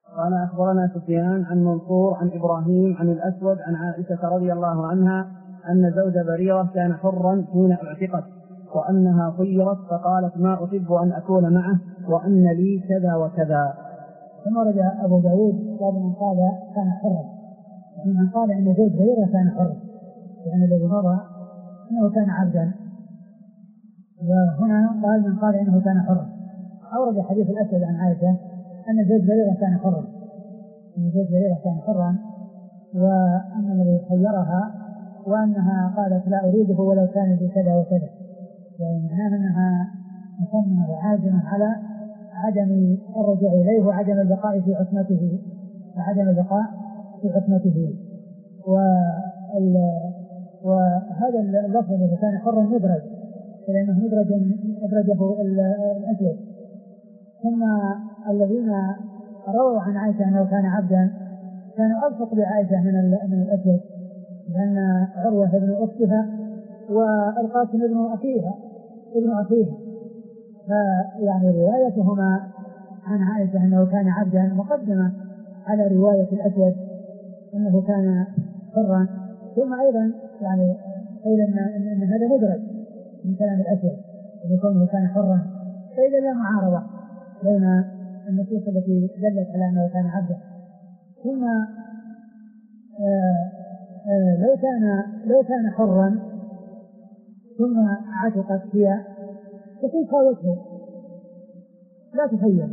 قال أخبرنا سفيان عن منصور عن إبراهيم عن الأسود عن عائشة رضي الله عنها أن زوج بريرة كان حرا حين اعتقت وأنها خيرت فقالت ما أحب أن أكون معه وأن لي كذا وكذا. ثم رجع أبو داود من قال كان حرا ومن قال أن زوج بريرة كان حرا لأن الذي مضى أنه كان عبدا وهنا قال من قال إنه كان حرا. أورد حديث الأسود عن عائشة أن زوج بريرة كان حرا وأن الذي خيرها وأنها قالت لا أريده ولو كان بكذا وكذا يعني معناه أنها مصممة وعازمة على عدم الرجوع إليه وعدم البقاء في عصمته وهذا اللفظ الذي كان حرا مدرج لأنه أدرجه الأسود. ثم الذين رووا عن عائشة أنه كان عبدا كانوا ألصق بعائشة من الأسود لأن عروة ابن أختها والقاسم ابن أخيها فيعني روايتهما عن عائشة أنه كان عبدا مقدمة على رواية الأسود أنه كان حرا. ثم أيضا يعني قيل أن هذا مدرج من كلام الأسود وكونه كان حرا فإذا لا معارضة بين النصوص التي دلت على أنه كان عبدا. ثم لو كان حرا ثم عتقت هي تكون خاوته لا تخيل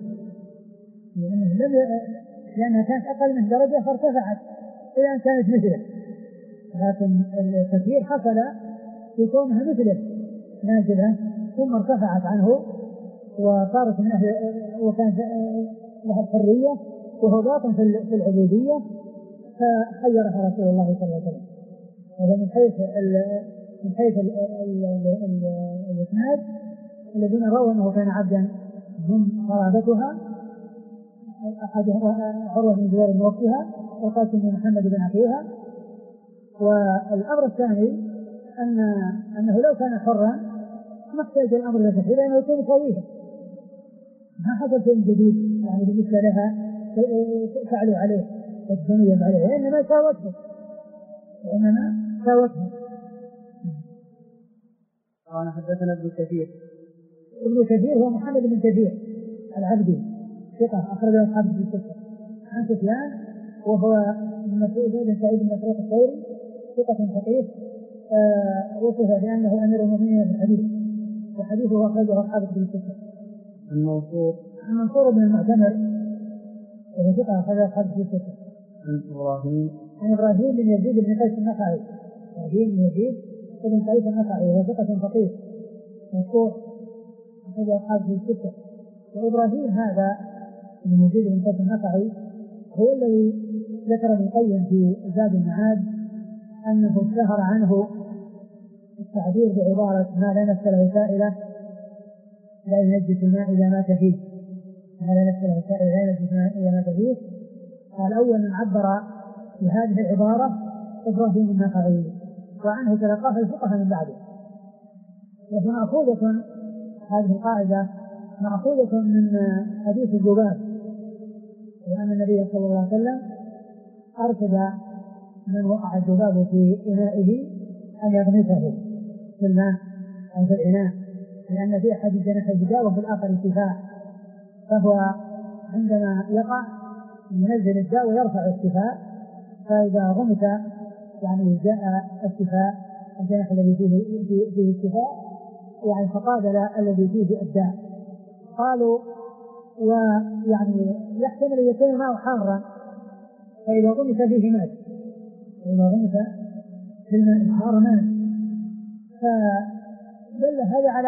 لأنها كانت أقل من درجة فارتفعت إلى أن كانت مثله لكن التغيير حصل في كونها مثله نازلة ثم ارتفعت عنه وصارت من أهل وكانت لها الحرية وهو باطن في العبودية فخيرها رسول الله صلى الله عليه وسلم. وهو من حيث الإسناد الذين رووا أنه كان عبدا هم قرابتها عروة بن زبير بن أختها وقاسم بن محمد بن أخيها. والأمر الثاني أنه لو كان حرا ما احتاج الأمر إلى تحرير لأنه يكون سويها ما حصل شيء جديد يعني بالنسبة لها فعلوا عليه والدنيا عليه إنما ساوته. قال حدثنا ابن كثير هو محمد بن كثير العبدي ثقة أخرجه أصحاب الستة عن سفيان وهو من مسعود بن سعيد بن مسروق الثوري ثقة فقيه وصف بأنه أمير المؤمنين في الحديث وحديثه أخرجه أصحاب الستة. منصور بن المعتمر وهو ثقة أخرجه أصحاب الستة. عن إبراهيم بن يزيد بن قيس النخعي بن قيس النخعي وهو ثقة فقيه مشهور أخرجه أصحاب الستة. وإبراهيم هذا من يزيد بن قيس النخعي هو الذي ذكر ابن القيم في زاد المعاد أنه اشتهر عنه التعبير بعبارة ما لا نفس له سائلة لا ينجس الماء إذا مات فيه قال أول من عبر بهذه العبارة إبراهيم النخعي وعنه تلقاه الفقهاء من بعده. وهي مأخوذة هذه القاعدة مأخوذة من حديث الذباب وأن النبي صلى الله عليه وسلم أرشد من وقع الذباب في إنائه أن يغمسه في الماء أو في الإناء لأن في أحد الجناح الجداء وفي الآخر الشفاء فهو عندما يقع ينزل الداء ويرفع الشفاء فإذا غمس يعني جاء الشفاء الجناح الذي فيه الشفاء يعني فقابل الذي فيه الداء. قالوا ويعني يحتمل أن يكون ماء حارا فإذا غمس فيه مات في الماء الحار مات فدل هذا على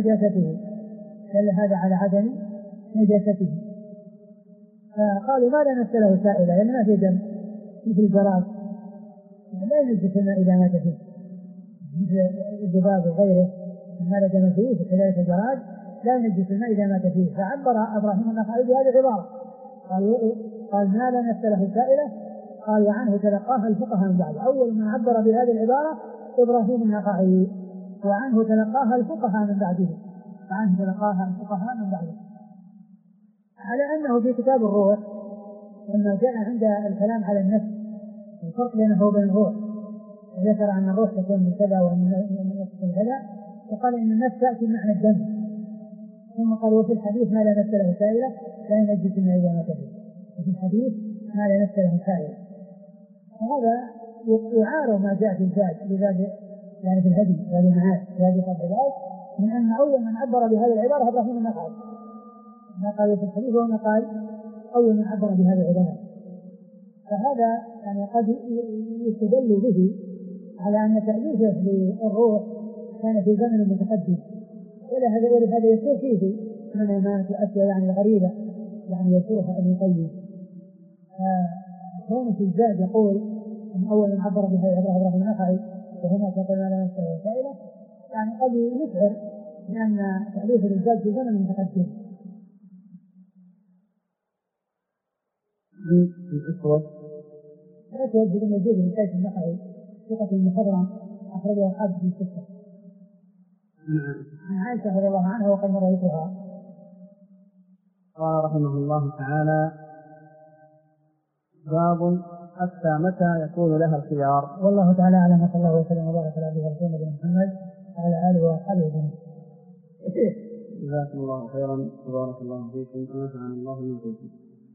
عدم نجاسته فقالوا ما لا نفس له سائلة لأن ما في دم مثل الجراد لا ينجس الماء إذا مات فيه مثل الذباب وغيره ما لا دم فيه وكذلك الجراد لا ينجس الماء إذا مات فيه. فعبر إبراهيم النخعي بهذه العبارة قال ما لا نفس له سائلة قال وعنه تلقاها الفقهاء من بعد. أول من عبر بهذه العبارة إبراهيم النخعي وعنه تلقاها الفقهاء من بعده على أنه في كتاب الروح لما جاء عند الكلام على النفس الفرق بينه وبين الروح، ذكر أن الروح تكون من كذا وأن النفس تكون كذا، وقال إن النفس تأتي معنى الدم، ثم قال وفي الحديث ما لا نفس له سائلة لا ينجس إلا إذا مات فيه، وفي الحديث ما لا نفس له سائلة. وهذا يعارض ما جاء في الزاد لذلك يعني في الهدي هذه المعاد في هذه الروايات، من أن أول من عبر بهذه العبارة إبراهيم النخعي، ما قال في الحديث وما قال أول من عبر بهذه العبارة. فهذا يعني قد يستدل به على أن تأليفه للروح كان في زمن متقدم، ولهذا يكون فيه من المات وأشياء يعني غريبة يعني يذكرها ابن القيم. كون في الزاد يقول أن أول من عبر بهذه العبارة إبراهيم النخعي وهناك يقول ما لا نفس له سائلة، يعني قد يشعر بأن تأليف الزاد في زمن متقدم. الأسود بن يزيد بن قيس النخعي ثقة المخضرم أخرجه أصحابه في الستة عن عائشة رضي الله عنها وقد مر ذكرها. قال رحمه الله تعالى: باب حتى متى يكون لها الخيار. والله تعالى أعلم، وصلى الله وسلم وبارك على عبده ورسوله نبينا محمد وعلى آله وأصحابه أجمعين. جزاكم الله خيرا وبارك الله فيكم ونفعنا الله بما قلتم.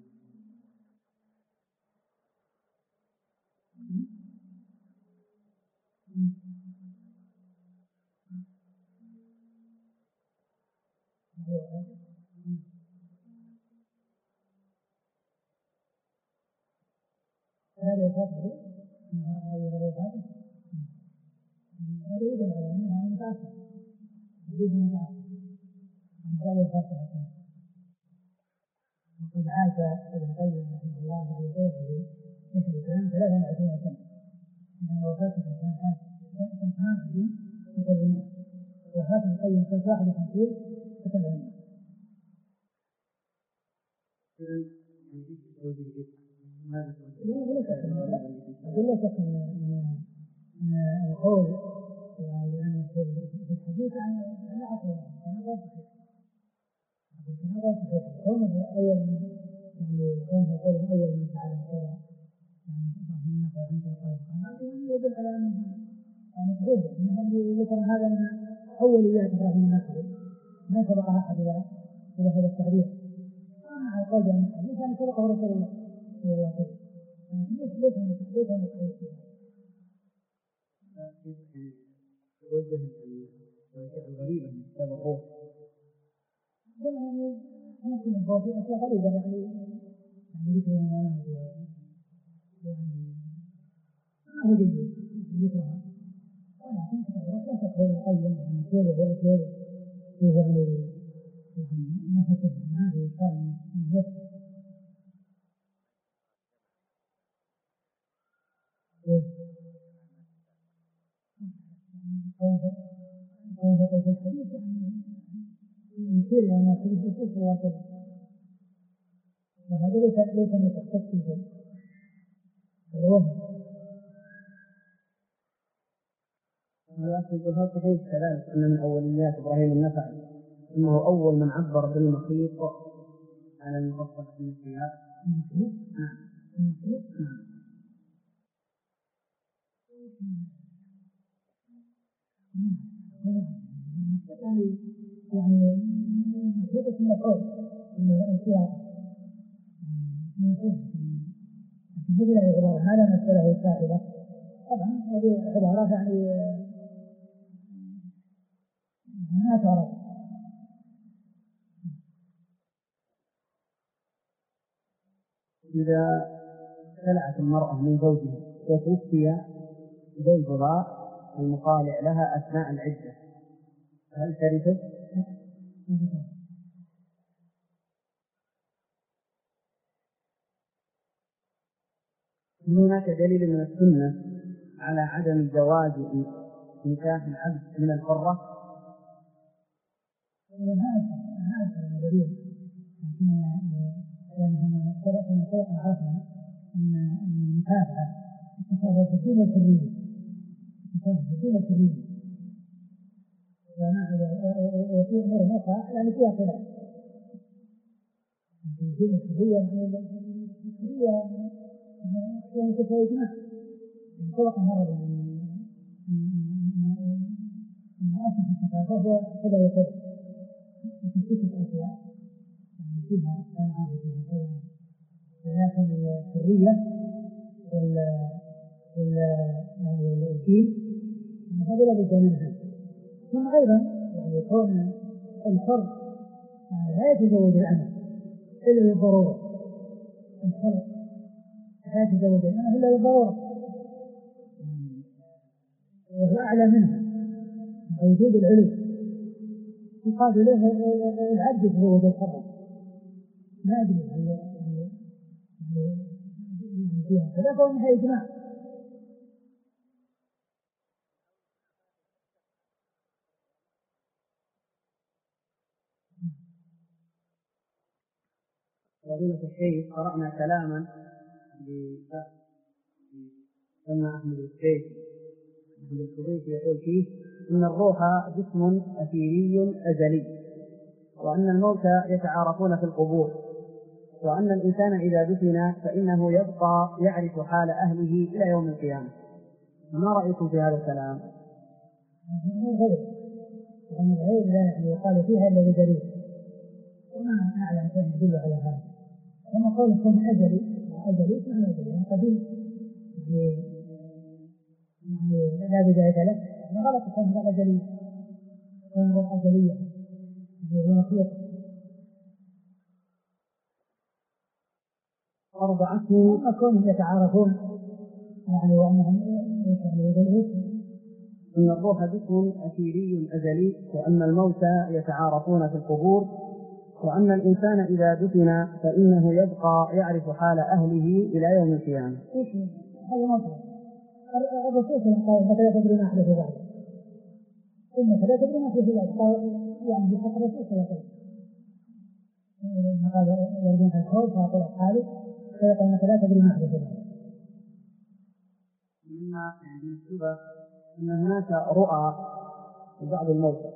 هذا يفضل هذا يفضل هذا يدل على أنها متأخر يجوز متأخر هذا يفضل. وقد عاش ابن القيم رحمه الله على غيره مثل الكلام 23 سنة من وفاته كان 28 و700، وفاة ابن القيم سنة 51 و700. لا شك أن القول يعني أن في الحديث عن عقل هذا صحيح. كونه أول يعني كونه يقول أول من فعل كذا يعني إبراهيم النخعي عن القيم هذا يدل على أنها يعني تجوز أنه ذكر هذا من أوليات إبراهيم النخعي ما سبق أحد إلى هذا التعريف. مع القول بأن الحديث يعني سبقه رسول الله صلى الله عليه وسلم. ليس من التحديث ولا التحديث. يوجه الأشياء الغريبة من كتاب الروح. يعني ممكن يكون في أشياء غريبة يعني ذكر المنام يعني ما هو جيد ذكرها، ولكن كتاب الروح لا شك هو القيم يعني كله وأكله يعني نفسه هذه كان الجسد وهذا في الحديث يعني يشير إلى أن الحديث يصف وكذا، وهذا ليس من تحتاج فيه الوهم. هذا صحيح كذلك أن من أوليات إبراهيم النخعي أنه أول من عبر بالمخيط على المفصل في النسيات. المخيط؟ نعم. المخيط؟ نعم. يعني مخيطة من الحوض من السيارة لكن هذه العبارة ما لا نسأله سائلة. طبعا هذه عبارات يعني ما تعرف. إذا خلعت المرأة من زوجها وتوفي زوجها المخالع لها أثناء العدة هل ترثه؟ هناك دليل من السنة على عدم جواز نكاح العبد من الحرة؟ هذا دليل، لكن سبق عرفنا أن المكافأة تتصرف في الدين والسرية، وفي أمور أخرى يعني فيها خلاف. في الدين والسرية يعني هي يعني كيف يجمع سبق مرة أن أسس الثقافة هو كذا وكذا في ستة أشياء يعني فيها كان عارف فيها كذا ولكن الحرية والدين هذا لا بد منها. ثم أيضا يعني كون الفرد لا يتزوج الأمة إلا بالضرورة. الفرد لا يتزوج الأمة إلا بالضرورة وهو أعلى منها وجود العلو يقال له العبد يتزوج الحر ما أدري فيها فلا فهو من إجماع. فضيلة الشيخ قرأنا كلاما لسمى أحمد الشيخ أحمد الصديق يقول فيه إن الروح جسم أثيري أزلي وأن الموتى يتعارفون في القبور وأن الإنسان إذا دفن فإنه يبقى يعرف حال أهله إلى يوم القيامة. ما رأيكم في هذا الكلام؟ غير لا يعني يقال فيها إلا بدليل وما أعلم شيء يدل على هذا. كما قول كن أزلي معنى أزلي يعني قديم يعني لا بداية له غلط كون أزلي كون أزلية أربعة أما كونهم يتعارفون يعني وأنهم إن الروح جسم أثيري أزلي وأن الموتى يتعارفون في القبور وأن الإنسان إذا دفن فإنه يبقى يعرف حال أهله إلى يوم القيامة. هذا مطلع الرسول صلى الله عليه وسلم لا تدري ما أحدث بعد إنك لا تدري ما أحدث بعد يعني بحق الرسول صلى الله عليه وسلم قال يرجون الحوض فأقول أصحابي فيقول إنك لا تدري ما أحدث بعد. مما يعني مكتوبة أن هناك رؤى لبعض الموتى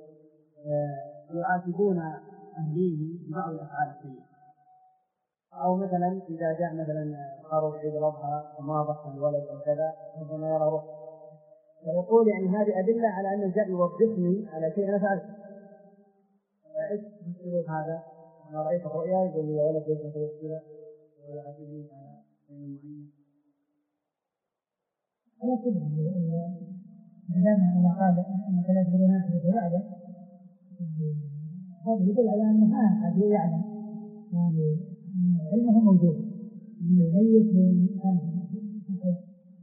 يعاتبون أهليه ببعض الأفعال السيئة أو مثلا إذا جاء مثلا قاروا عيد الأضحى وما ضحى الولد أو كذا ربما يرى روح فيقول يعني هذه أدلة على أن الجاء يوبخني على شيء أنا فعلته. فإيش تقول هذا؟ أنا رأيت الرؤيا يقول لي يا ولد ليس كذا ولا عاتبني على شيء معين. أنا كده إذا قال أنك لا تدري ما أحدث بعده هذا يدل على أنه ما أحد يعلم يعني علمه موجود من الميت من كان في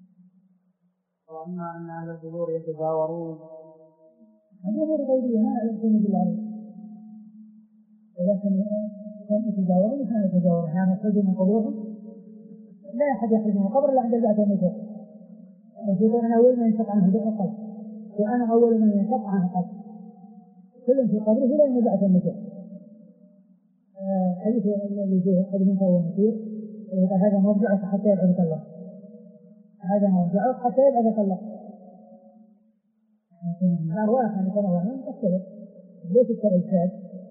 وأما أن أهل القبور يتزاورون هذه أمور غيبية ما يعلم بالله عليه ولكن كان يتزاورون كان يتزاورون يعني يخرجوا من قبورهم لا أحد يخرج من القبر إلا عند البعث والنشور يقول أنا أول من ينشق عنه القبر وأنا أول من ينشق عنه القبر كل في قبره لا ينبعث النشور. حديث الذي فيه قد منك ونسير ويقول هذا مرجعك حتى يبعثك الله هذا مرجعك حتى يبعثك الله. لكن الأرواح أن يكون وهم تختلف ليس كالأجساد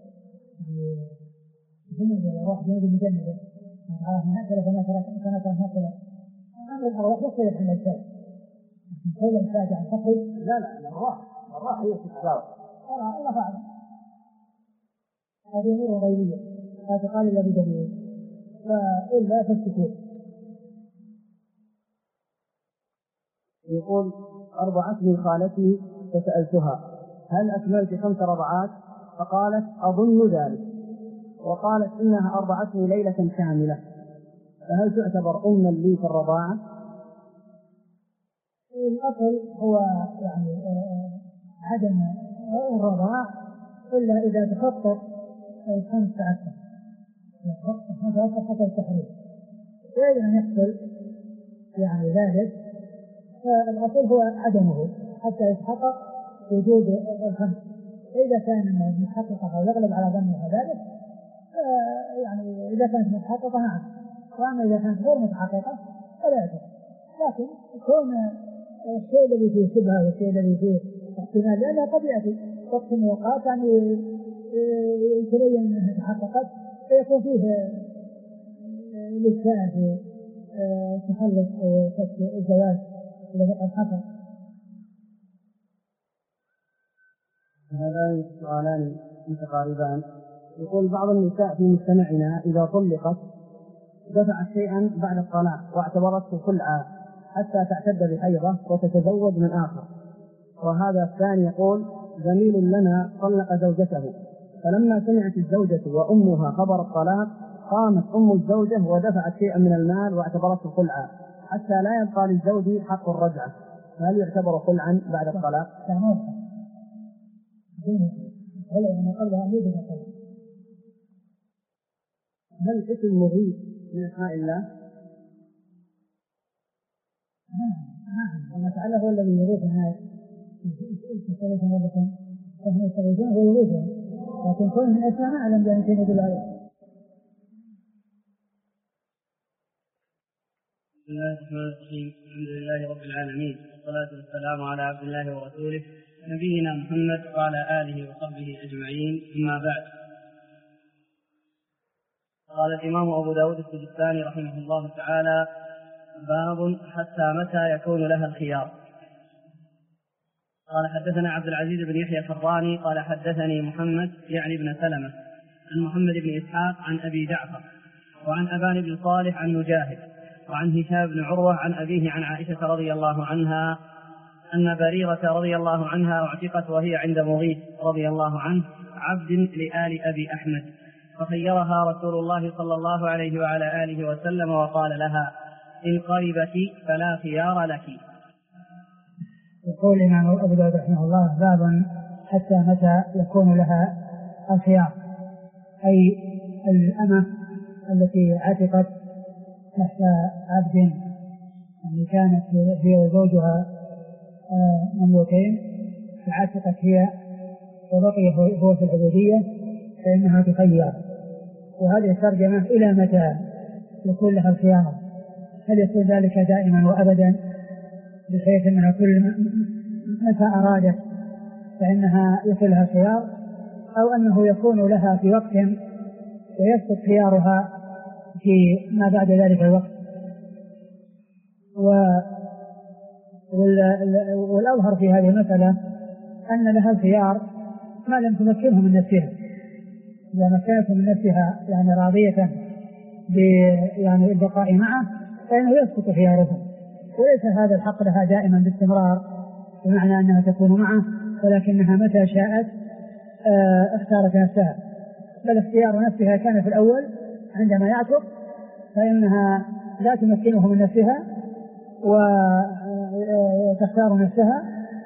جمد الأرواح جمد مجمدة من هكذا فما ترك هكذا أمر الأرواح يختلف عن الأجساد كل الأجساد عن تقل لا الأرواح هي تتزاور الله أعلم. هذه أمور غيبية لا تقال إلا بدليل فإلا فالسكوت. يقول أرضعتني خالتي فسألتها هل أكملت 5 رضعات؟ فقالت أظن ذلك وقالت إنها أرضعتني ليلة كاملة فهل تعتبر أما لي في الرضاعة؟ الأصل هو يعني عدم الرضاع إلا إذا تخطط 5 أكثر حتى التحريم وإذا لم يحصل يعني ذلك فالأصل هو عدمه حتى يتحقق وجود 5. إذا كان متحققة أو يغلب على ظنها ذلك يعني إذا كانت متحققة نعم وأما إذا كانت غير متحققة فلا يجوز. لكن كون الشيء الذي فيه شبهة والشيء الذي فيه احتمال لأنها قد يأتي وقت من الأوقات يعني يتبين أنها تحققت فيكون فيه للسائل في تخلص أو الزواج الذي قد حصل. هذان سؤالان متقاربان. يقول بعض النساء في مجتمعنا إذا طلقت دفعت شيئا بعد الطلاق واعتبرته خلعا حتى تعتد بحيضة وتتزوج من آخر. وهذا الثاني يقول زميل لنا طلق زوجته، فلما سمعت الزوجة وأمها خبر الطلاق قامت أم الزوجة ودفعت شيئا من المال واعتبرته خلعا حتى لا يبقى للزوج حق الرجعة، فهل يعتبر خلعا بعد الطلاق؟ هل اسم مغيث من أسماء الله؟ الله تعالى هو الذي يغيث الناس يستغيثون ربكم فهم يستغيثون ويغيثون، لكن كل من أسماء ما أعلم بأن شيء يدل عليه. بسم الله الرحمن الرحيم. الحمد لله رب العالمين، والصلاة والسلام على عبد الله ورسوله نبينا محمد وعلى آله وصحبه أجمعين، أما بعد. قال الإمام أبو داود السجستاني رحمه الله تعالى: باب حتى متى يكون لها الخيار. قال حدثنا عبد العزيز بن يحيى الحراني قال حدثني محمد يعني بن سلمة عن محمد بن إسحاق عن أبي جعفر وعن أبان بن صالح عن مجاهد وعن هشام بن عروة عن أبيه عن عائشة رضي الله عنها أن بريرة رضي الله عنها اعتقت وهي عند مغيث رضي الله عنه عبد لآل أبي أحمد، فخيرها رسول الله صلى الله عليه وعلى آله وسلم وقال لها: إن قربت فلا خيار لك. يقول الإمام أبو داود رحمه الله: باب حتى متى يكون لها الخيار، أي الأمة التي عتقت تحت عبد، يعني كانت هي وزوجها مملوكين فعتقت هي وبقي هو في العبودية، فإنها تخير. وهذه الترجمة إلى متى يكون لها الخيار؟ هل يكون ذلك دائما وأبدا بحيث أنها كل متى أرادت فإنها يكون لها خيار، أو أنه يكون لها في وقت ويسقط خيارها في ما بعد ذلك الوقت؟ والأظهر في هذه المسألة أن لها الخيار ما لم تمكنه من نفسها. إذا مكنته من نفسها يعني راضية يعني البقاء معه فإنه يسقط خياره، وليس هذا الحق لها دائما باستمرار بمعنى أنها تكون معه، ولكنها متى شاءت اختارت نفسها، بل اختيار نفسها كان في الأول عندما يعتق، فإنها لا تمكنه من نفسها وتختار نفسها،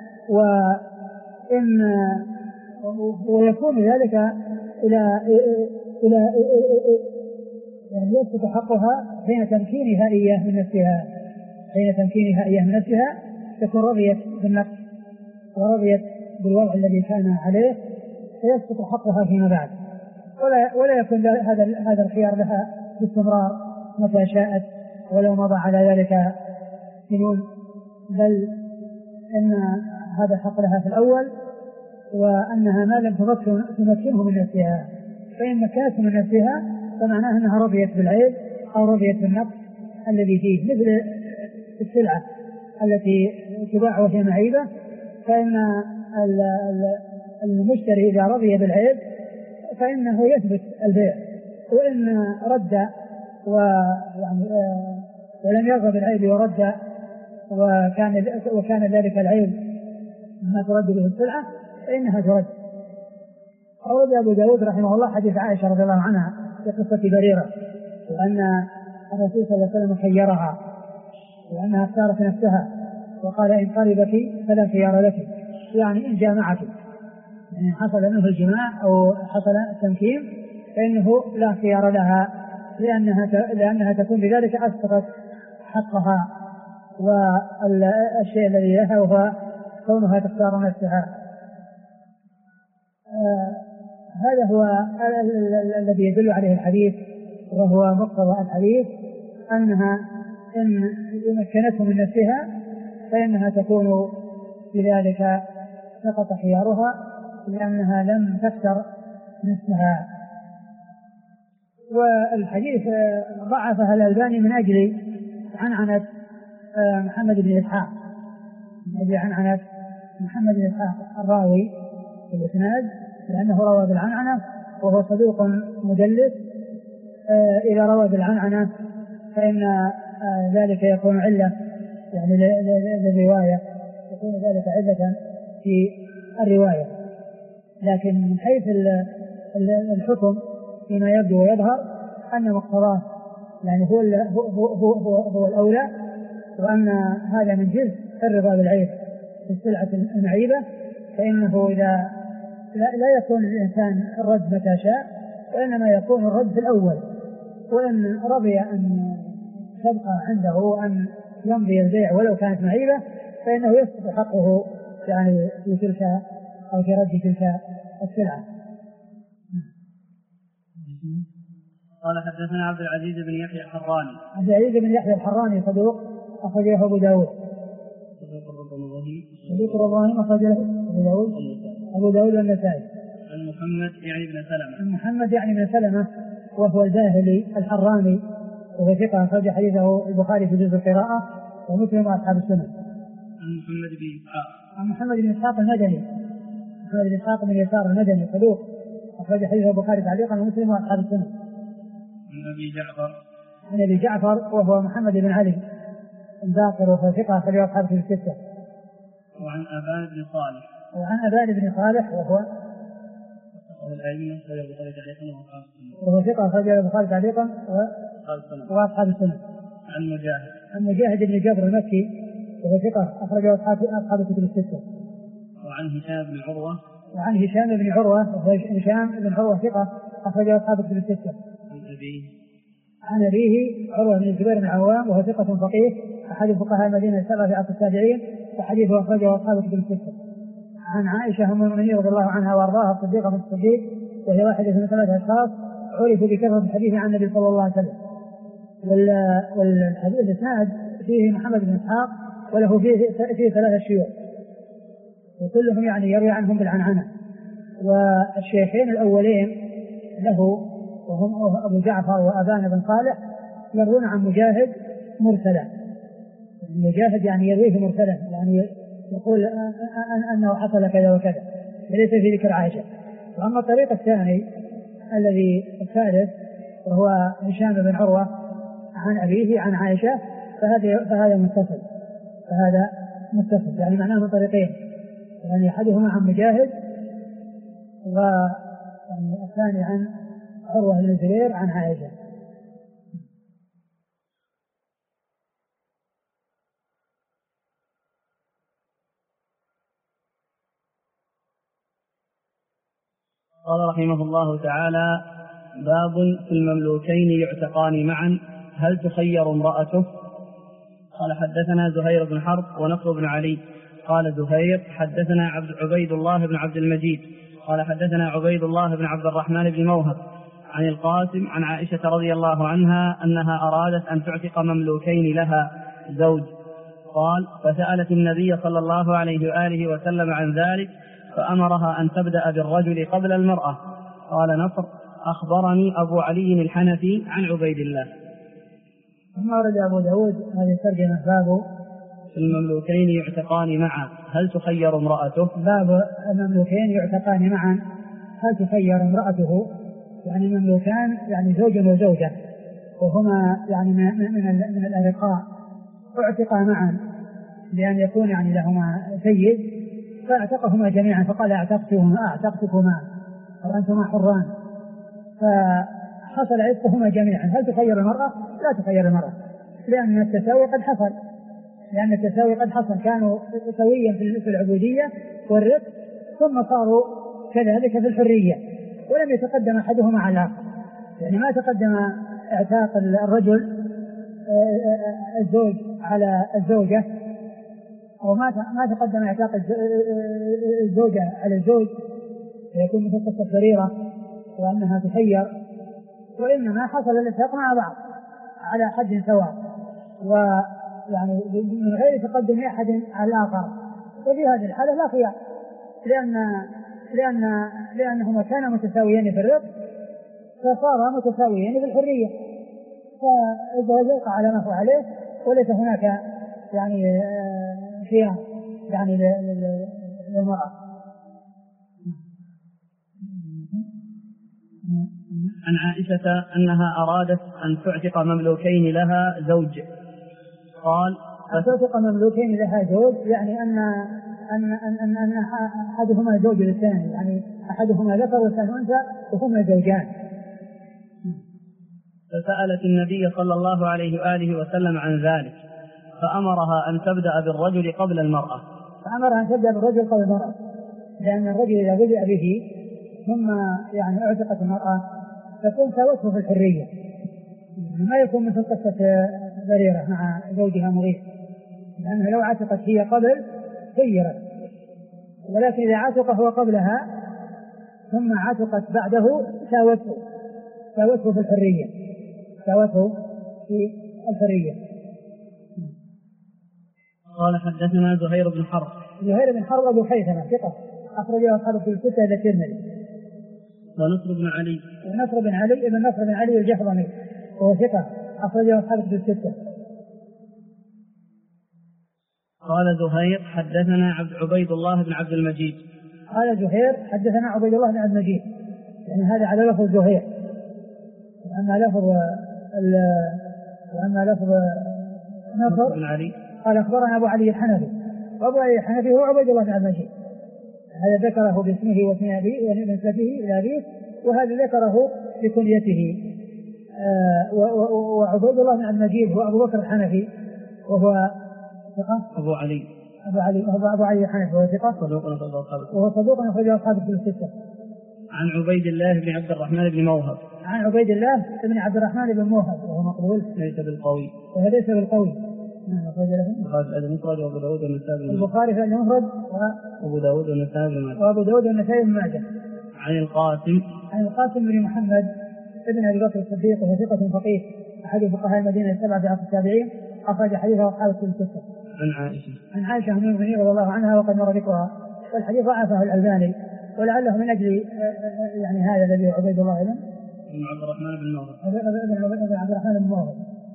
ويكون ذلك إلى يعني يسقط حقها حين تمكينها إياه من نفسها. حين تمكينها إياه من نفسها تكون رضيت بالنقص ورضيت بالوضع الذي كان عليه، فيسقط حقها فيما بعد، ولا يكون هذا الخيار لها باستمرار متى شاءت ولو مضى على ذلك سنون، بل إن هذا الحق لها في الأول، وأنها ما لم تمكنه من نفسها، فإن مكنته من نفسها فمعناه أنها رضيت بالعيب أو رضيت بالنقص الذي فيه، مثل السلعة التي تباع وهي معيبة، فإن المشتري إذا رضي بالعيب فإنه يثبت البيع، وإن رد ولم يرضى بالعيب ورد وكان ذلك العيب ما ترد به السلعة فإنها ترد. أورد أبو داود رحمه الله حديث عائشة رضي الله عنها في قصة بريرة، وأن الرسول صلى الله عليه وسلم خيرها وأنها اختارت نفسها وقال: إن قربك فلا خيار لك، يعني إن جامعك، يعني حصل منه الجماع أو حصل التمكين فإنه لا خيار لها، لأنها تكون بذلك أسقطت حقها والشيء الذي لها وهو كونها تختار نفسها. هذا هو الذي يدل عليه الحديث، وهو مقتضى الحديث أنها إن مكنته من نفسها فإنها تكون بذلك سقط خيارها، لأنها لم تختر نفسها. والحديث ضعفه الألباني من أجل عنعنة محمد بن إسحاق، من أجل عنعنة محمد بن إسحاق الراوي في الإسناد، لأنه روى بالعنعنة وهو صدوق مدلس. إذا روى بالعنعنة فإن ذلك يكون علة يعني للرواية، يكون ذلك علة في الرواية. لكن من حيث الحكم فيما يبدو ويظهر أن مقتضاه يعني هو الأولى، وأن هذا من جزء الرضا بالعيب في السلعة المعيبة، فإنه إذا لا يكون الإنسان الرد متى شاء، وإنما يكون الرد في الأول، وإن رضي أن تبقى عنده وأن يمضي البيع ولو كانت معيبة فإنه يسقط حقه يعني في تلك أو في رد تلك السلعة. قال حدثنا عبد العزيز بن يحيى الحراني. عبد العزيز بن يحيى الحراني صدوق أخرجه أبو داود. صدوق الرضاني أخرجه أبو داود والنسائي. عن محمد يعني بن سلمة. عن محمد يعني بن سلمة وهو الباهلي الحراني، وهو ثقة أخرج حديثه البخاري في جزء القراءة ومسلم وأصحاب السنة. عن محمد بن إسحاق. عن محمد بن إسحاق المدني، محمد بن إسحاق بن يسار المدني صدوق أخرج حديثه البخاري تعليقا ومسلم وأصحاب السنة. عن أبي جعفر. عن أبي جعفر وهو محمد بن علي الباقر وهو ثقة أخرج أصحاب الستة. وعن أبان بن صالح. وعن أبان بن صالح وهو ثقة أخرج البخاري تعليقا وأصحاب السنة. عن مجاهد. عن مجاهد بن جبر المكي وهو ثقة أخرج أصحاب الكتب الستة. وعن هشام بن عروة. وعن هشام بن عروة وهو هشام بن عروة ثقة أخرج أصحاب الكتب الستة. عن أبيه عروة بن الزبير بن العوام وهو ثقة فقيه أحد فقهاء المدينة السبعة في عصر التابعين، وحديثه أخرجه أصحاب الكتب الستة. عن عائشة أم المؤمنين رضي الله عنها وأرضاها الصديقة بنت الصديق، وهي واحدة من ثلاثة أشخاص عرفوا بكثرة الحديث عن النبي صلى الله عليه وسلم. والحديث الإسناد فيه محمد بن إسحاق وله فيه ثلاثة شيوخ، وكلهم يعني يروي عنهم بالعنعنة. والشيخين الأولين له وهم أبو جعفر وأبان بن صالح يروون عن مجاهد مرسلا. مجاهد يعني يرويه مرسلا، يعني يقول أنه حصل كذا وكذا، وليس في ذكر عائشة. وأما الطريق الثاني الذي الثالث وهو هشام بن عروة عن أبيه عن عائشة فهذا متصل يعني معناه من طريقين، يعني أحدهما عن مجاهد والثاني عن عروة بن الزبير عن عائشة. قال رحمه الله تعالى: باب في المملوكين يعتقان معا هل تخير امرأته؟ قال حدثنا زهير بن حرب ونصر بن علي. قال زهير حدثنا عبيد الله بن عبد المجيد قال حدثنا عبيد الله بن عبد الرحمن بن موهب عن القاسم عن عائشة رضي الله عنها أنها أرادت أن تعتق مملوكين لها زوج، قال: فسألت النبي صلى الله عليه وآله وسلم عن ذلك فأمرها أن تبدأ بالرجل قبل المرأة. قال نصر: أخبرني أبو علي الحنفي عن عبيد الله. ثم ورد أبو داود هذه الترجمة: باب في المملوكين يعتقان معا هل تخير امرأته؟ باب المملوكين يعتقان معا هل تخير امرأته، يعني المملوكان يعني زوج وزوجة، وهما يعني من الأرقاء اعتقا معا بأن يكون يعني لهما سيد فاعتقهما جميعا، فقال: أعتقتكما أو أنتما حران، فحصل عتقهما جميعا. هل تخير المرأة؟ لا تخير المرأة، لأن التساوي قد حصل، كانوا سويا في العبودية والرق، ثم صاروا كذلك في الحرية، ولم يتقدم أحدهما على الآخر. يعني ما تقدم اعتاق الرجل الزوج على الزوجة، أو ما تقدم اعتاق الزوجة على الزوج فيكون مثل قصة الضريرة وأنها تخير، وإنما حصل الاتفاق مع بعض على حد سواء، ويعني من غير تقدم أحد على الآخر. وفي هذه الحالة لا خيار، لأنهما كانا متساويين في الرق، فصار متساويين بالحرية، فالزوج يقع على ما هو عليه وليس هناك يعني خيار يعني للمرأة. عن عائشة أنها أرادت أن تعتق مملوكين لها زوج، قال أن تعتق مملوكين لها زوج يعني أن أحدهما زوج للثاني، يعني أحدهما ذكر والثاني أنثى وهما زوجان. فسألت النبي صلى الله عليه وآله وسلم عن ذلك فأمرها أن تبدأ بالرجل قبل المرأة. فأمرها أن تبدأ بالرجل قبل المرأة، لأن الرجل إذا بدأ به ثم يعني اعتقت المرأة تكون ساوته في الحرية، ما يكون مثل قصة بريرة مع زوجها مريض، لأنها لو عتقت هي قبل خيرت، ولكن إذا عتق هو قبلها ثم عتقت بعده ساوته في الحرية، ساوته في الحرية. قال حدثنا زهير بن حرب. زهير بن حرب أبو خيثمة ثقة أخرجه أصحاب في الستة إلى الترمذي. ونصر بن علي. ونصر بن علي ابن نصر بن علي الجهضمي وهو ثقة أخرجه أصحاب في الستة. قال زهير حدثنا عبيد الله بن عبد المجيد. قال زهير حدثنا عبيد الله بن عبد المجيد، يعني هذا على لفظ زهير، وأما لفظ نصر بن علي قال أخبرنا أبو علي الحنفي، وأبو علي الحنفي هو عبيد الله بن عبد المجيد، هذا ذكره باسمه واسم أبيه ونسبته إلى أبيه، وهذا ذكره بكنيته. وعبيد الله بن عبد المجيد هو أبو بكر الحنفي وهو أبو علي الحنفي وهو ثقة وهو صدوق أخرج أصحابه في الستة. عن عبيد الله بن عبد الرحمن بن موهب. عن عبيد الله بن عبد الرحمن بن موهب وهو مقبول ليس بالقوي. وليس بالقوي. المفرد وأبو داود والنسائي. البخاري في المفرد وأبو داود والنسائي. وأبو داود والنسائي بن ماجه. عن القاسم بن محمد ابن أبي بكر الصديق وهو ثقة فقيه أحد فقهاء المدينة السبعة في عصر التابعين، أخرج حديثه أصحاب الكتب الستة. عن عائشة أم المؤمنين رضي الله عنها وقد مر ذكرها، والحديث ضعفه الألباني ولعله من أجل يعني هذا الذي عبيد الله بن عبد الرحمن بن موهب. ابن عبد الرحمن بن موهب.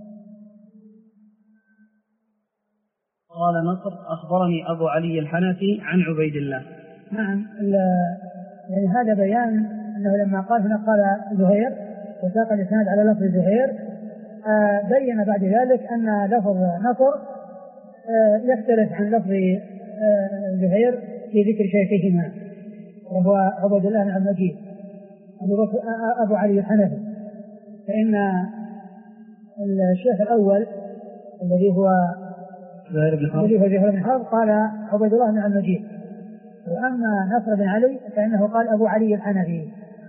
قال نصر أخبرني أبو علي الحنفي عن عبيد الله. نعم، يعني هذا بيان أنه لما قال هنا قال زهير وساق الإسناد على لفظ زهير، بين بعد ذلك أن لفظ نصر يختلف عن لفظ زهير في ذكر شيخهما وهو عبيد الله بن عبد المجيد أبو علي الحنفي، فإن الشيخ الأول الذي هو زهير بن حرب قال عبيد الله بن عبد المجيد، وأما نصر بن علي فإنه قال أبو علي الحنفي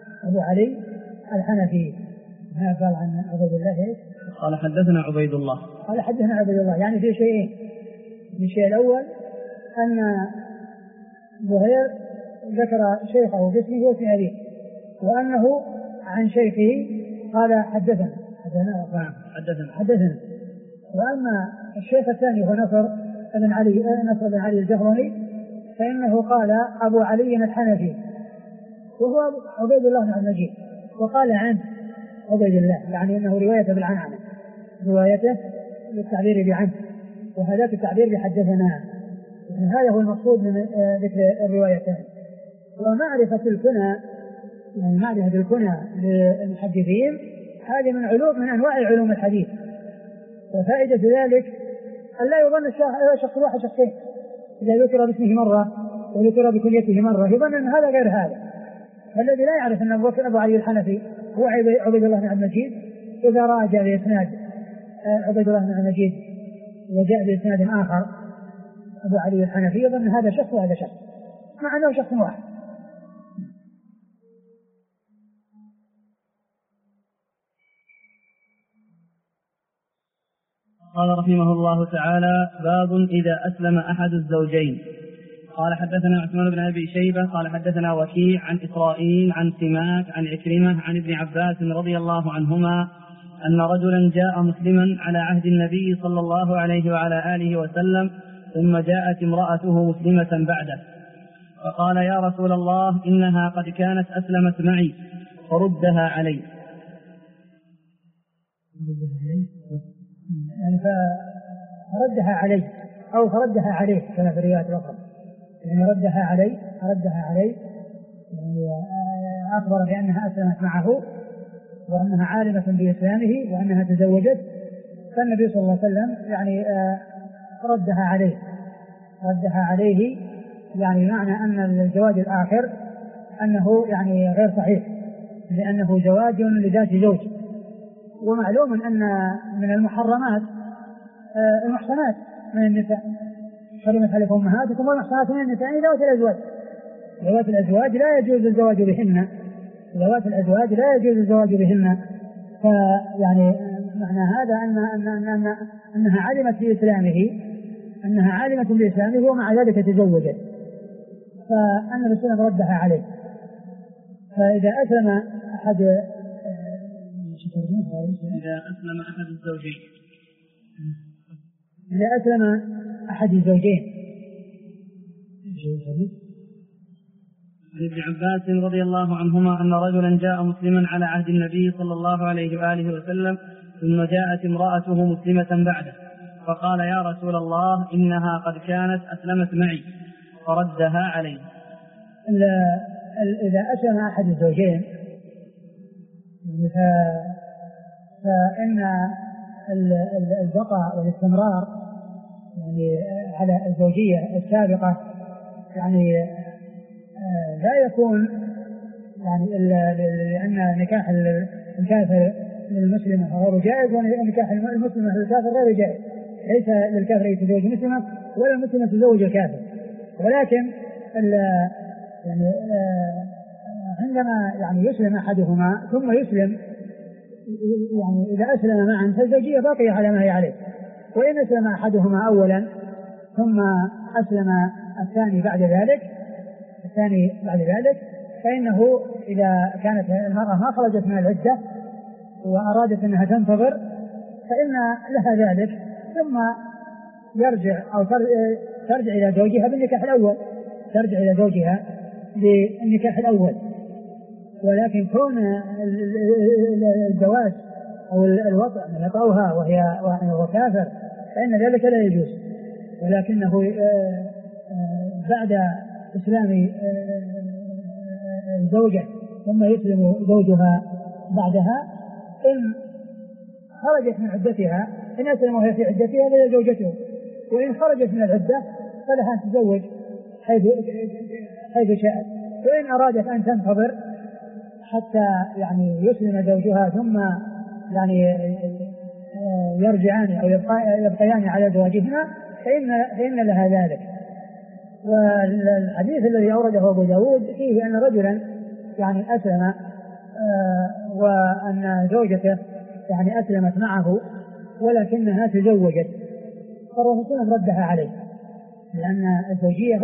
ما قال عن عبيد الله قال حدثنا عبيد الله. قال حدثنا عبيد الله، يعني في شيئين. الشيء الأول أن زهير ذكر شيخه باسمه واسم أبيه، وأنه عن شيخه قال حدثنا. وأما الشيخ الثاني هو نصر بن علي الجهضمي، فإنه قال أبو علي الحنفي وهو عبيد الله بن عبد المجيد، وقال عن عبيد الله، يعني أنه روايته بالعنعنة، روايته بالتعبير بعن، وهذاك التعبير بحدثنا. يعني هذا هو المقصود من ذكر الروايتين. ومعرفة الكنى، يعني معرفة الكنى للمحدثين هذه من أنواع علوم الحديث، وفائدة ذلك أن لا يظن شخص واحد شخصين، إذا ذكر باسمه مرة وذكر بكنيته مرة يظن أن هذا غير هذا. فالذي لا يعرف أن أبو علي الحنفي هو عبيد الله بن عبد المجيد، إذا راجع بإسناد عبيد الله بن عبد المجيد وجاء بإسناد آخر أبو علي الحنفي يظن هذا شخص وهذا شخص، مع أنه شخص واحد. قال رحمه الله تعالى: باب إذا أسلم أحد الزوجين. قال حدثنا عثمان بن أبي شيبة قال حدثنا وكيع عن إسرائيل عن سماك عن عكرمة عن ابن عباس رضي الله عنهما أن رجلا جاء مسلما على عهد النبي صلى الله عليه وعلى آله وسلم، ثم جاءت امرأته مسلمة بعده، فقال: يا رسول الله، إنها قد كانت أسلمت معي فردها علي. يعني فردها عليه أو فردها عليه كما في الروايات الأخرى، يعني ردها عليه يعني أخبر بأنها أسلمت معه وأنها عالمة بإسلامه وأنها تزوجت، فالنبي صلى الله عليه وسلم يعني ردها عليه يعني معنى أن الزواج الآخر أنه يعني غير صحيح لأنه زواج لذات زوج. ومعلوم أن من المحرمات المحصنات من النساء، حرمت عليكم أمهاتكم والمحصنات من النساء ذوات الأزواج لا يجوز الزواج بهن، فيعني معنى هذا أنها علمت بإسلامه ومع ذلك تزوجت، فأن الرسول ردها عليه. فإذا أسلم أحد الزوجين عن ابن عباس رضي الله عنهما أن رجلا جاء مسلما على عهد النبي صلى الله عليه وآله وسلم، ثم جاءت امرأته مسلمة بعده فقال يا رسول الله إنها قد كانت أسلمت معي، فردها عليه. إذا أسلم أحد الزوجين فإن البقاء والاستمرار يعني على الزوجية السابقة يعني لا يكون يعني لأن نكاح الكافر للمسلمة غير جائز، ونكاح المسلمة للكافر غير جائز، ليس للكافر يتزوج مسلمة ولا المسلمة تزوج الكافر، ولكن يعني عندما يعني يسلم أحدهما ثم يسلم يعني إذا أسلم معا فالزوجية باقية على ما هي عليه، وإن أسلم أحدهما أولا ثم أسلم الثاني بعد ذلك فإنه إذا كانت المرأة ما خرجت من العدة وأرادت أنها تنتظر فإن لها ذلك، ثم يرجع أو ترجع إلى زوجها بالنكاح الأول، ولكن كون الزواج أو الوطء يطأها وهو كافر فإن ذلك لا يجوز، ولكنه بعد إسلام الزوجة ثم يسلم زوجها بعدها، إن خرجت من عدتها إن أسلم وهي في عدتها فهي زوجته، وإن خرجت من العدة فلها أن تزوج حيث شاءت، وإن أرادت أن تنتظر حتى يعني يسلم زوجها ثم يعني يرجعان أو يبقيان على زواجهما فإن لها ذلك. والحديث الذي أورده أبو داود فيه أن رجلا يعني أسلم وأن زوجته يعني أسلمت معه ولكنها تزوجت، فالرسول ردها عليه لأن الزوجية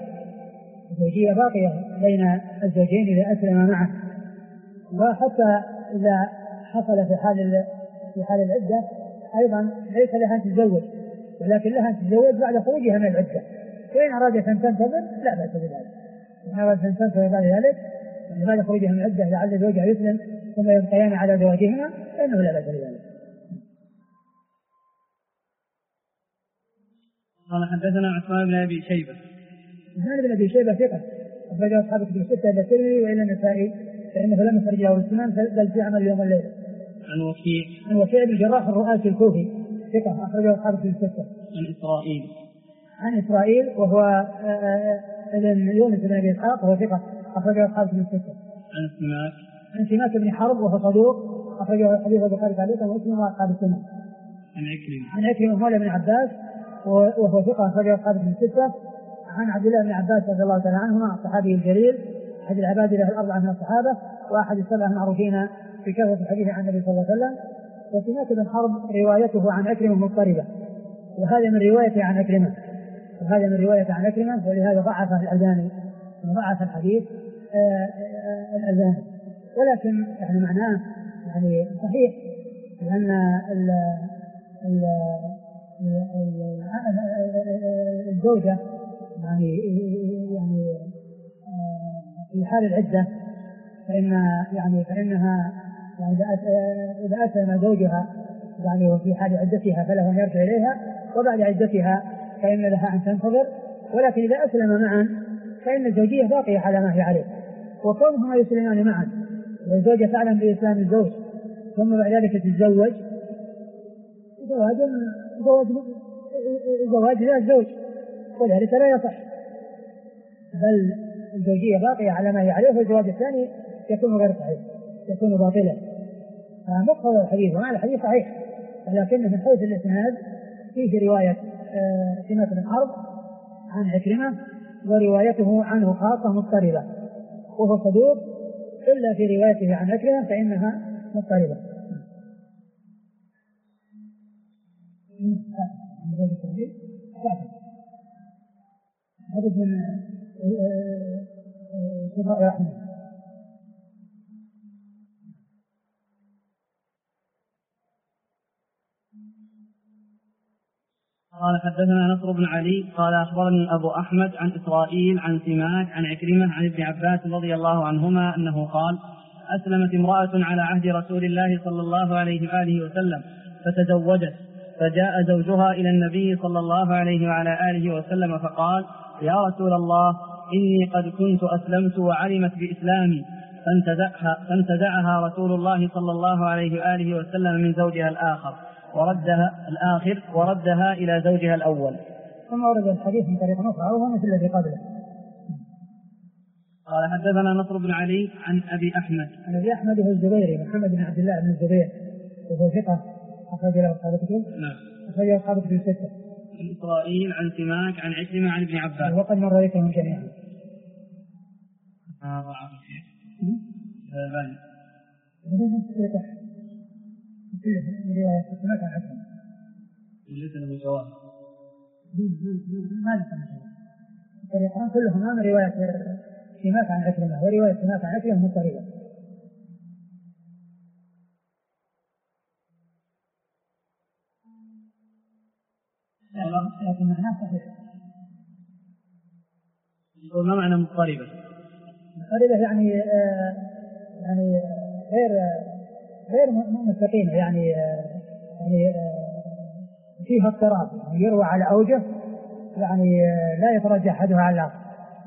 باقية بين الزوجين إذا أسلم معه، وحتى إذا حصل في حال العدة أيضا ليس لها أن تتزوج، ولكن لها أن تتزوج بعد خروجها من العدة، وإن أرادت أن تنتظر لا بأس بذلك، إن أرادت أن تنتظر بعد ذلك بعد خروجها من العدة لعل زوجها يسلم ثم يبقيان على زواجهما فإنه لا بأس بذلك. قال حدثنا عثمان بن أبي شيبة ثقة أخرجه أصحاب الكتب الستة إلا الترمذي وإلا النسائي فإنه لم يخرج له السنن بل في عمل يوم الليل. عن وكيع بن الجراح الرؤاسي الكوفي ثقة أخرجه أصحاب الكتب الستة. عن إسرائيل وهو ابن يونس بن أبي إسحاق وهو ثقة أخرجه أصحاب الكتب الستة. عن سماك بن حرب وهو صدوق أخرجه حديث البخاري تعليقا ومسلم وأصحاب السنن. عن عكرمة مولى بن عباس وهو ثقة أخرجه أصحاب الكتب الستة. عن عبد الله بن عباس رضي الله تعالى عنهما الصحابي الجليل أحد العباد له الأربعة من الصحابة وأحد السبعة المعروفين في كثرة الحديث عن النبي صلى الله عليه وسلم. وسماك بن حرب روايته عن عكرمة مضطربة، وهذا من روايته عن عكرمة ولهذا ضعف الألباني ضعف الحديث الألباني، ولكن يعني معناه يعني صحيح لأن الزوجة يعني في حال العدة فإنها يعني إذا أسلم زوجها يعني وفي حال عدتها فله أن يرجع إليها، وبعد عدتها فإن لها أن تنتظر. ولكن إذا أسلم معا فإن الزوجية باقية على ما هي عليه. وكونهما يسلمان معا والزوجة تعلم بإسلام الزوج ثم بعد ذلك تتزوج زواج لا الزوج، وذلك لا يصح، بل الزوجية باقية على ما هي عليه، والزواج الثاني يكون غير صحيح، يكون باطلا. فمقتضى الحديث ومعنى الحديث صحيح، ولكن من حيث الإسناد فيه رواية سمة بن حرب عن عكرمة وروايته عنه خاصة مضطربة، وهو صدوق إلا في روايته عن عكرمة فإنها مضطربة. هذا من شراء رحمه. قال حدثنا نصر بن علي قال أخبرني أبو أحمد عن إسرائيل عن سماك عن عكرمة عن ابن عباس رضي الله عنهما أنه قال: أسلمت امرأة على عهد رسول الله صلى الله عليه وآله وسلم فتزوجت، فجاء زوجها إلى النبي صلى الله عليه وعلى آله وسلم فقال: يا رسول الله، إني قد كنت أسلمت وعلمت بإسلامي، فانتزعها رسول الله صلى الله عليه وآله وسلم من زوجها الآخر وردها إلى زوجها الأول. ثم ورد الحديث من طريق أخرى وهو مثل الذي قبله. قال حدثنا نصر بن علي عن أبي أحمد. أبي أحمد هو الزبيري محمد بن عبد الله بن الزبير، وهو ثقة أخرج له أصحاب الكتب. نعم. أخرج له أصحاب الكتب الستة. عن إسرائيل عن سماك عن عكرمة عن ابن عباس. وقد مر ذكرهم جميعا. ضعف الشيخ. رواية سماك عن عكرمة. وليس له جواب. ما لسه الطريقان كلهما من رواية سماك عن عكرمة، ورواية سماك عن عكرمة مضطربة. لكن معناه صحيح. ما معنى مضطربة؟ مضطربة يعني غير مستقيمة، يعني فيها اضطراب، يعني يروى على أوجه يعني لا يترجح أحدها على الآخر.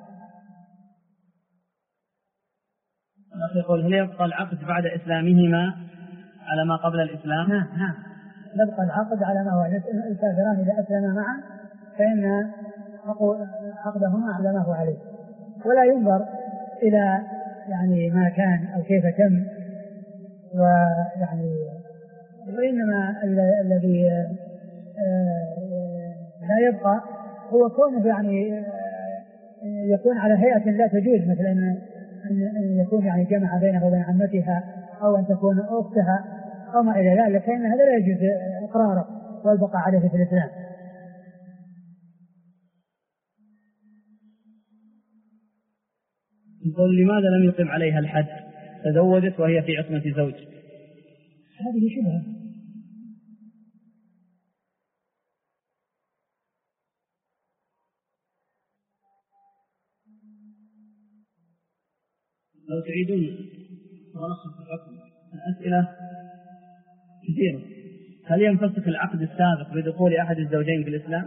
يقول: هل يبقى العقد بعد إسلامهما على ما قبل الإسلام؟ نعم، يبقى العقد على ما هو. الكافران إذا أسلما معا فإن عقدهما على ما هو عليه، ولا ينظر إلى يعني ما كان أو كيف تم، ويعني وإنما الذي لا يبقى هو كونه يعني يكون على هيئة لا تجوز، مثل أن يكون يعني جمع بينه وبين عمتها، أو أن تكون أختها أو ما إلى ذلك، فإن هذا لا يجوز إقراره والبقاء عليه في الإسلام. يقول: لماذا لم يقم عليها الحد؟ تزوجت وهي في عصمة زوج. هذه شبهة. لو تعيدون ملخص الحكم. الأسئلة كثيرة. هل ينفسخ العقد السابق بدخول أحد الزوجين في الإسلام؟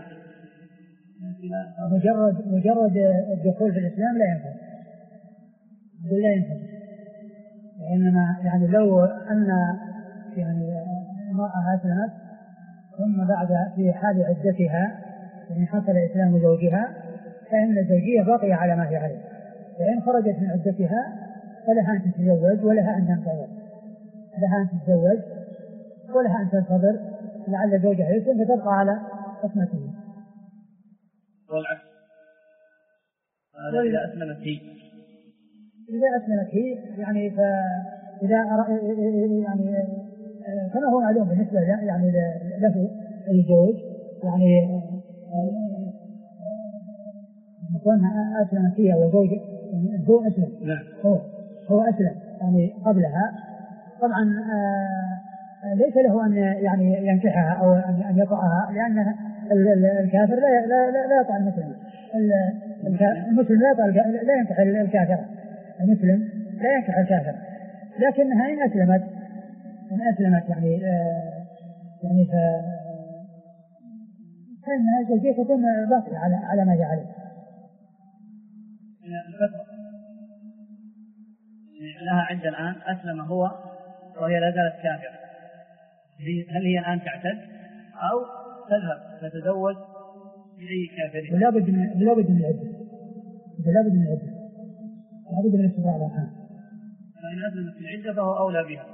مجرد الدخول في الإسلام لا ينفسخ. إنما يعني لو أن يعني امرأة أسلمت ثم بعد في حال عدتها يعني حصل إسلام زوجها، فإن الزوجية باقية على ما هي عليه، فإن خرجت من عدتها فلها أن تتزوج ولها أن تنتظر، لها أن تتزوج ولها أن تنتظر لعل زوجها يسلم فتبقى على عصمته. والعكس إذا أسلمت هي، يعني فإذا يعني كما هو معلوم بالنسبة يعني له الزوج، يعني يكون أسلمت هي وزوجه، هو أسلم. نعم. هو أسلم يعني قبلها، طبعا ليس له أن يعني ينكحها أو أن يطأها، لأن الكافر لا يطأ المسلم. المسلم لا ينكح الكافر، المسلم لا ينكح الكافر، لكنها إن أسلمت يعني يعني كان زوجية تكون باقية على ما جعله. الفترة لها عدة الآن، أسلم هو وهي لا زالت كافرة، هل هي الآن تعتد أو تذهب تتزوج بأي كافر؟ لا بد من العدة، لا بد من الاستمرار على الآن. فإن أسلمت في العدة فهو أولى بها.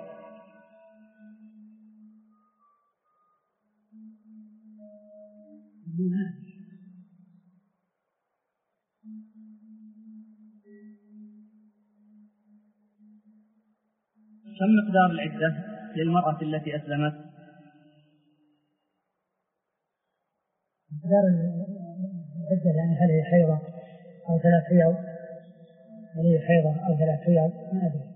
كم مقدار العدة للمرأة التي أسلمت؟ مقدار العدة يعني هل هي حيضة أو 3 حيض؟ هل هي حيضة أو 3 حيض؟ ما أدري.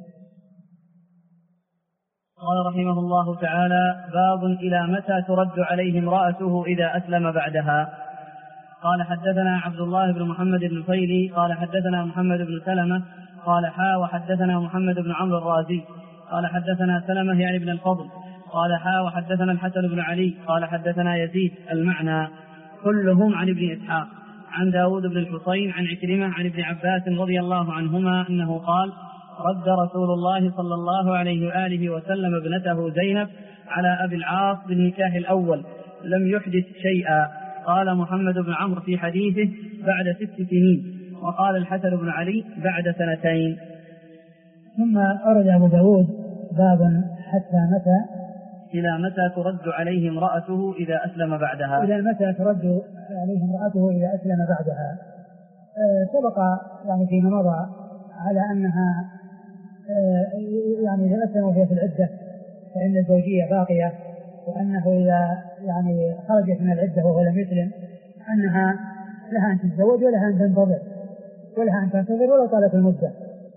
قال رحمه الله تعالى: باب إلى متى ترد عليه امرأته إذا أسلم بعدها. قال حدثنا عبد الله بن محمد بن فيلي قال حدثنا محمد بن سلمة قال وحدثنا محمد بن عمرو الرازي قال حدثنا سلمة يعني بن الفضل قال وحدثنا الحسن بن علي قال حدثنا يزيد المعنى كلهم عن ابن إسحاق عن داود بن الحصين عن عكرمة عن ابن عباس رضي الله عنهما أنه قال: رد رسول الله صلى الله عليه وآله وسلم ابنته زينب على أبي العاص بالنكاح الأول لم يحدث شيئا. قال محمد بن عمرو في حديثه: بعد 6 سنين، وقال الحسن بن علي: بعد 2. ثم أرد أبو داود باب حتى متى إلى متى ترد عليه امرأته إذا أسلم بعدها. إلى متى ترد عليه امرأته إذا أسلم بعدها. سبق يعني فيما مضى على أنها يعني إذا أسلم وهي في العدة فإن الزوجية باقية، وأنه إذا يعني خرجت من العدة وهو لم يسلم أنها لها أن تتزوج ولها أن تنتظر ولو طالت المدة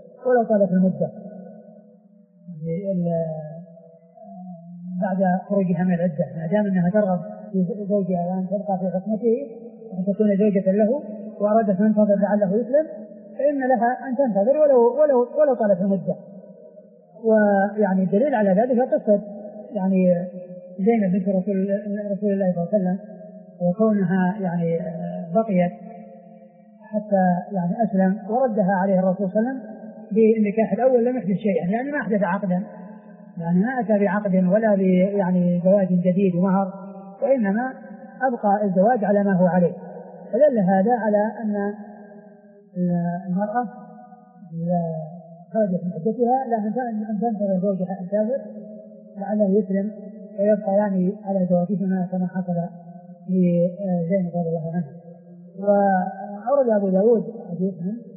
بعد خروجها من العدة، ما دام أنها ترغب في زوجها وأن تبقى في عصمته وأن تكون زوجة له وأرادت أن تنتظر لعله يسلم فإن لها أن تنتظر ولو طالت المدة. ويعني الدليل على ذلك قصة يعني زينب بنت رسول الله صلى الله عليه وسلم، وكونها يعني بقيت حتى يعني أسلم وردها عليه الرسول صلى الله عليه وسلم بالنكاح الأول لم يحدث شيئا، يعني ما أحدث عقدا، يعني ما أتى بعقد ولا يعني زواج جديد ومهر، وإنما أبقى الزواج على ما هو عليه. فدل هذا على أن المرأة خرجت من عدتها لا أن تنتظر زوجها الكافر لعله يسلم ويبقى يعني على زواجهما كما حصل لزينب رضي الله عنها. وأورد أبو داود حديث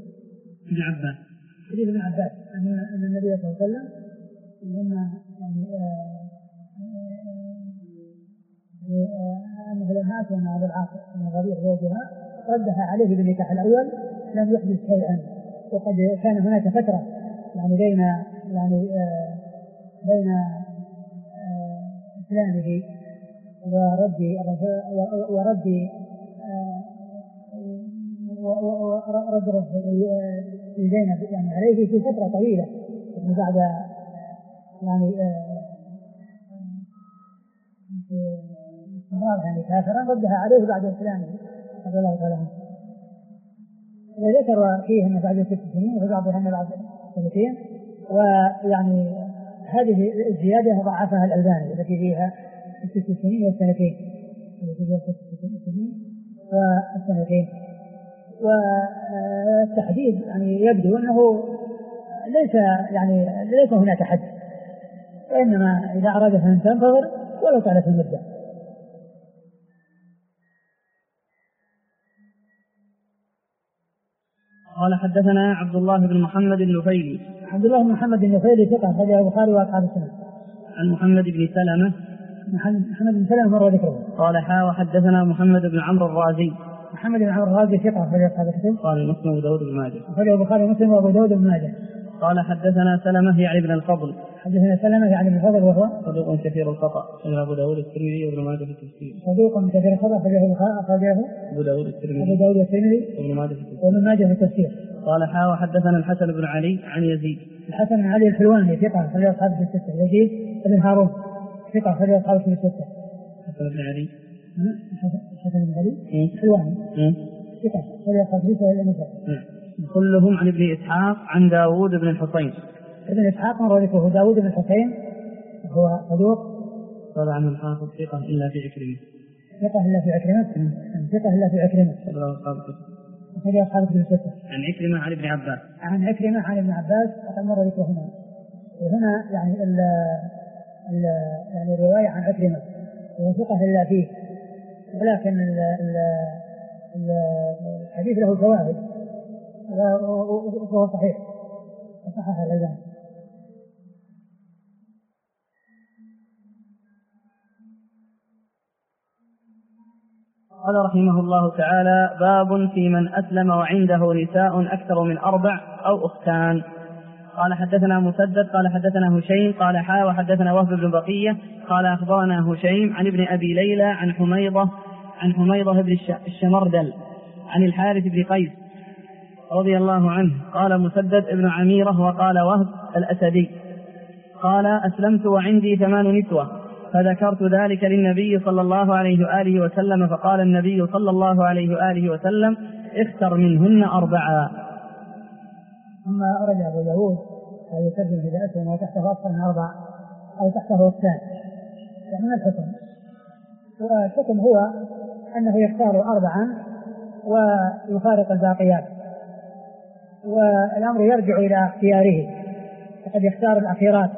ابن عباس أن النبي صلى الله عليه وسلم لما أنه لما أسلم على العاص من الربيع زوجها ردها عليه بالنكاح الأول لم يحدث شيئا. وقد كان هناك فترة يعني بين إسلامه ورد زينب يعني عليه في فترة طويلة بعد يعني استمرار يعني كافرا ردها عليه بعد إسلامه رضي الله تعالى عنه. وذكر فيه أن بعد 6 سنين وفي بعضهم بعد 2 ويعني هذه الزيادة ضعفها الألباني التي فيها 6 سنين والسنتين والتحديد يعني يبدو أنه ليس هناك حد، وإنما إذا أرادت أن تنتظر ولو طالت المدة. قال حدثنا عبد الله بن محمد النفيلي. عبد الله بن محمد النفيلي ثقة أخرجه البخاري وأصحاب السنن. عن محمد بن سلمة. محمد بن سلمة مر ذكره. قال وحدثنا محمد بن عمرو الرازي. محمد بن عمرو الرازي ثقة أخرجه أصحاب السنن. قال مسلم وداود بن ماجه. أخرجه البخاري ومسلم وأبو داود بن ماجه. قال حدثنا سلمة يعني بن الفضل. حدثنا سلمة يعني بن الفضل وهو صدوق كثير الخطأ أخرجه أبو داود الترمذي وابن ماجه في التفسير. صدوق كثير الخطأ أخرجه أبو داود الترمذي وابن ماجه في التفسير. قال وحدثنا الحسن بن علي عن يزيد. الحسن بن علي الحلواني ثقة أخرجه أصحاب الستة. يزيد بن هارون ثقة أخرجه أصحاب الستة. حسن بن علي. حسن بن علي حلواني ثقة ولا قديس ولا نساء. كلهم عن ابن إسحاق عن داود بن الحصين. ابن إسحاق مر ذكره داود بن الحصين هو صدوق. قال عنه الحافظ ثقة إلا في عكرمة. ثقة إلا في عكرمة. ثقة إلا في عكرمة. أخرج أصحاب الكتب الستة. عن عكرمة عن ابن عباس. عن عكرمة عن ابن عباس وقد مر ذكره هنا. وهنا يعني يعني الرواية عن عكرمة وهو ثقة إلا فيه، ولكن الحديث له شواهد وهو صحيح وصحح الألباني. قال رحمه الله تعالى: باب في من أسلم وعنده نساء أكثر من 4 أو أختان. قال حدثنا مسدد قال حدثنا هشيم قال وحدثنا وهب بن بقية قال أخبرنا هشيم عن ابن أبي ليلى عن حميضة بن الشمردل عن الحارث بن قيس رضي الله عنه. قال مسدد ابن عميرة وقال وهب الأسدي قال: أسلمت وعندي 8 نسوة، فذكرت ذلك للنبي صلى الله عليه وآله وسلم، فقال النبي صلى الله عليه وآله وسلم: اختر منهن 4. ثم أرد أبو داود يترجم في ذاته ما تحته أكثر من 4 أو تحته أختان. يعني ما الحكم؟ والحكم هو أنه يختار 4 ويفارق الباقيات، والأمر يرجع إلى اختياره، فقد يختار الأخيرات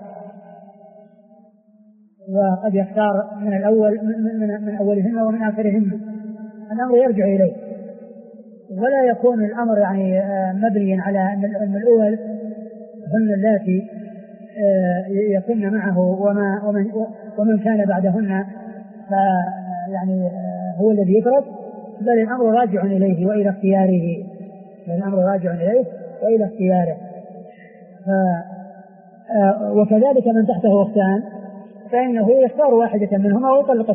وقد يختار من الأول من أولهن ومن آخرهن. الأمر يرجع إليه، ولا يكون الأمر يعني مبنيا على أن الأول هن اللاتي يكون معه ومن كان بعدهن يعني هو الذي يترك، بل الأمر راجع إليه وإلى اختياره. وكذلك من تحته أختان فإنه يختار واحدة منهما ويطلق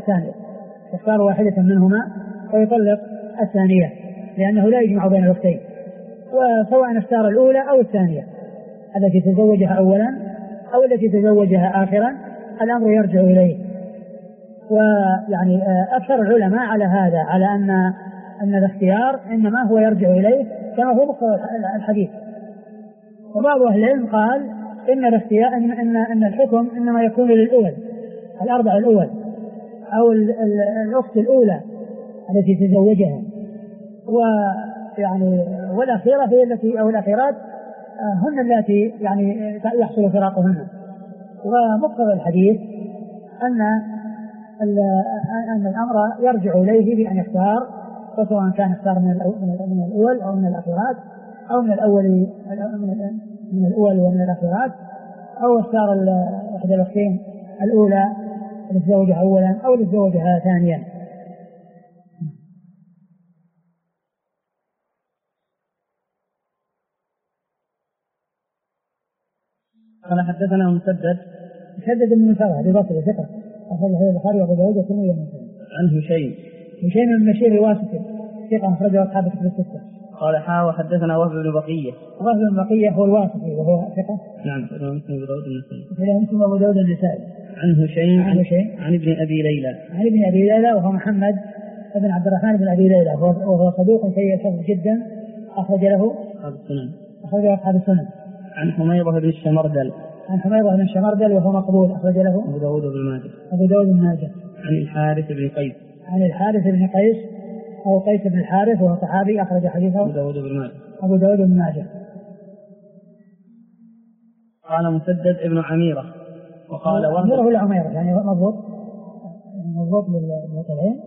الثانية، لأنه لا يجمع بين الأختين، وسواء اختار الأولى أو الثانية التي تزوجها أولا أو التي تزوجها آخرا، الأمر يرجع إليه. ويعني أكثر العلماء على هذا، على أن الاختيار إنما هو يرجع إليه كما هو مقتضى الحديث. وبعض أهل العلم قال إن الاختيار إن الحكم إنما يكون للأول، 4 الأول أو الأخت الأولى التي تزوجها، ويعني والأخيرة هي التي أو الأخيرات هن التي يعني يحصل فراقهن. ومقتضى الحديث أن الأمر يرجع إليه بأن يختار، فسواء كان اختار من الأول أو من الأخيرات أو من الأول ومن الأخيرات، أو اختار إحدى الأختين الأولى لتزوجها أولا أو لتزوجها ثانيا. قال حدثنا مسدد بن مسارة ببصري ثقة أخرجه البخاري وأبو داود والترمذي ومسلم. عن هشيم بن بشير الواسطي ثقة أخرجه أصحاب الكتب الستة. قال وحدثنا وهب بن بقية. وهب بن بقية هو الواسطي وهو ثقة. نعم. مسلم أبو داود النسائي. عن هشيم عن ابن أبي ليلى وهو محمد بن عبد الرحمن بن أبي ليلى وهو صدوق سيء الحفظ جدا، أخرج له أصحاب السنن. عن حميضة بن الشمردل وهو مقبول، أخرج له أبو داود بن ماجه. عن الحارث بن قيس أو قيس بن الحارث وهو صحابي، أخرج حديثه أبو داود بن ماجه. قال مسدد ابن عميرة وقال عميرة ولا عميرة يعني مضبوط للمطلعين.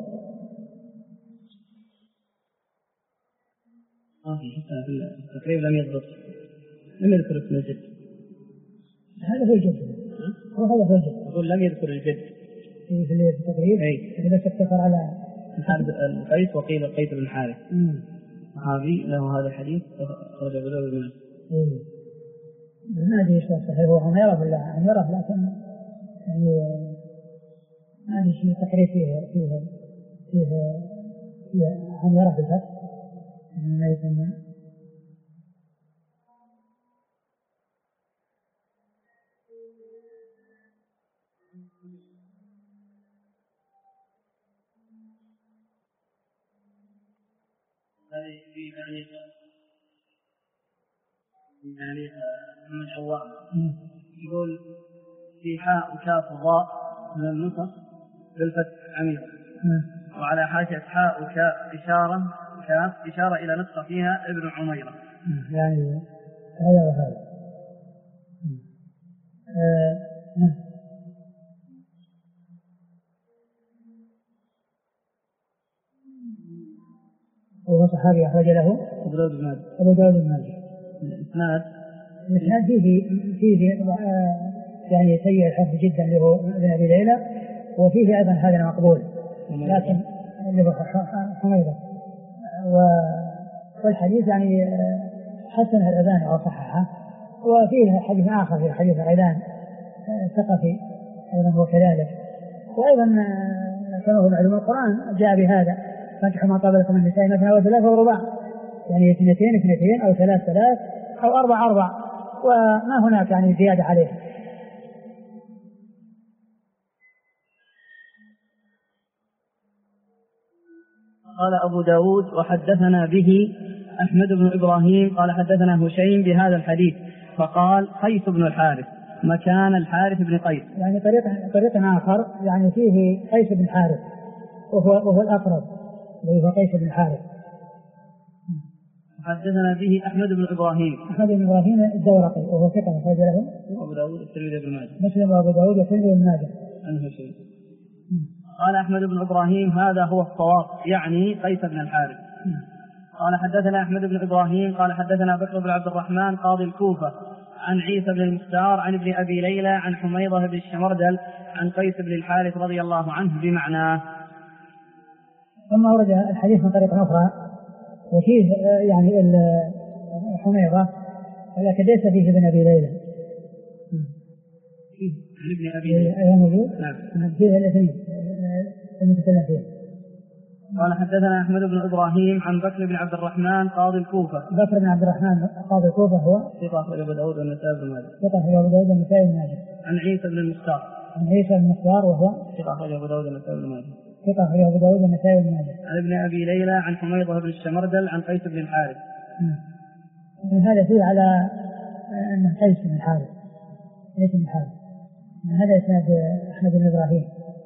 تقريبا لم يضبط، لم يذكر اسم الجد. هذا هو الجد. يقول لم يذكر الجد في التقريب. إذا بس اقتصر على القيس وقيل قيس بن حارث صحابي له هذا الحديث، أخرج أبو داود بن ماجه. ما أدري إيش صحيح هو عميرة ولا عميرة، لكن يعني ما أدري شيء تقريب فيه عميرة بالفتح ما يسمى. هذه في تعليق محمد حواء يقول في حاء وكاف وضاء من النسخ بالفتح عميقا، وعلى حاشية حاء وكاف إشارة إلى نسخة فيها ابن عميرة. يعني هذا وهذا. وهو صحابي أخرج له أبو داود الماجد. الإسناد فيه يعني سيء الحفظ جدا له ابن أبي ليلى، وفيه أيضا هذا مقبول لكن اللي هو حميدة، والحديث يعني حسن الأذان أو صححه. وفيه حديث آخر في حديث غيلان ثقفي أيضا هو كذلك. وأيضا كما هو معلوم القرآن جاء بهذا فانكحوا ما طاب لكم من النساء مثنى وثلاث ورباع، يعني 2 أو 3 أو 4 وما هناك يعني زيادة عليه. قال أبو داود وحدثنا به أحمد بن إبراهيم قال حدثنا هشيم بهذا الحديث فقال قيس بن الحارث مكان الحارث بن قيس. يعني طريق آخر يعني فيه قيس بن الحارث وهو الأقرب اللي هو قيس بن الحارث. حدثنا به أحمد بن إبراهيم الدورقي وهو ثقة أخرج له أبو داود الترمذي بن ماجه مسلم وأبو داود والترمذي بن ماجه عنه شيء. قال أحمد بن إبراهيم هذا هو الصواب يعني قيس بن الحارث. قال حدثنا أحمد بن إبراهيم قال حدثنا بكر بن عبد الرحمن قاضي الكوفة عن عيسى بن المختار عن ابن أبي ليلى عن حميضة بن الشمردل عن قيس بن الحارث رضي الله عنه بمعناه. ثم ورد الحديث من طريق أخرى وفيه يعني حميضة لكن ليس فيه ابن أبي ليلى. عن ابن أبي ليلى موجود. نعم. فيه الاثنين المتكلم فيه. قال حدثنا أحمد بن إبراهيم عن بكر بن عبد الرحمن قاضي الكوفة. بكر بن عبد الرحمن قاضي الكوفة هو ثقة أخرج أبو داود والنسائي بن ماجه. ثقة أخرج أبو داود والنسائي بن ماجه. عن عيسى بن المختار. عن عيسى بن المختار وهو ثقة أخرج أبو داود والنسائي بن ماجه. ثقة أخرج أبو داود والنسائي بن ماجه. عن ابن أبي ليلى عن حميضة بن الشمردل عن قيس بن الحارث. من هذا فيه على أنه قيس بن الحارث ليس بن الحارث. هذا إسناد أحمد بن إبراهيم.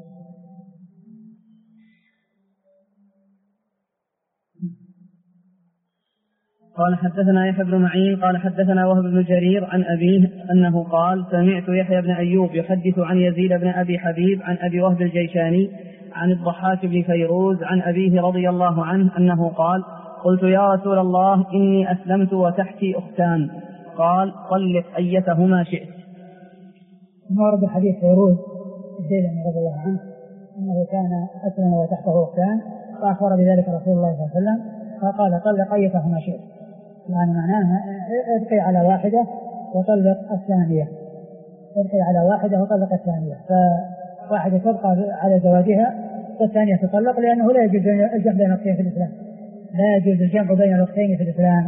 قال حدثنا يحيى بن معين قال حدثنا وهب بن جرير عن أبيه أنه قال سمعت يحيى بن أيوب يحدث عن يزيد بن أبي حبيب عن أبي وهب الجيشاني عن الضحاك بن فيروز عن أبيه رضي الله عنه أنه قال قلت يا رسول الله إني أسلمت وتحتي أختان قال طلق أيتهما شئت. ورد حديث فيروز الجيلاني رضي الله عنه أنه كان أسلم وتحته أختان فأخبر بذلك رسول الله صلى الله عليه وسلم فقال طلق أيتهما شئت، يعني معناها ابقي على واحدة وطلق الثانية، ابقي على واحدة وطلق الثانية، فواحدة تبقى على زواجها والثانية تطلق لأنه لا يجوز الجمع بين الأختين في الإسلام، لا يجوز الجمع بين الأختين في الإسلام.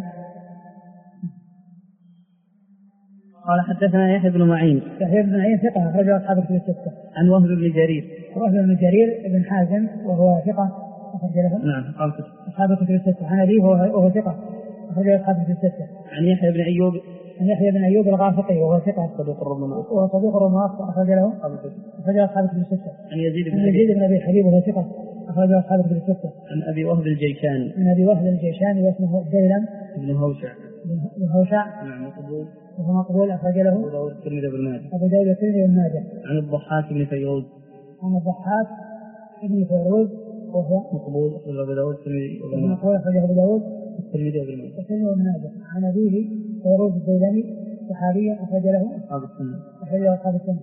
قال حدثنا يحيى بن معين ثقة أخرجه أصحاب الكتب الستة. عن وهب بن جرير بن حازم وهو ثقة أخرج له نعم أصحاب الكتب الستة. عن أبيه وهو ثقة أخرجه أصحاب الكتب الستة. عن يحيى بن أيوب الغافقي وهو ثقة صدوق ربما أخرج له أصحاب الكتب الستة. عن يزيد بن أبي حبيب وهو ثقة أخرجه أصحاب الكتب الستة. عن أبي وهب الجيشاني واسمه الديلم بن هوشع نعم مقبول أخرج له أبو داود الترمذي بن ماجه. عن الضحاك بن فيروز وهو مقبول أخرج أبو داود الترمذي بن ماجه. عن أبيه فيروز الديلمي صحابيا أخرج له أصحاب السنة.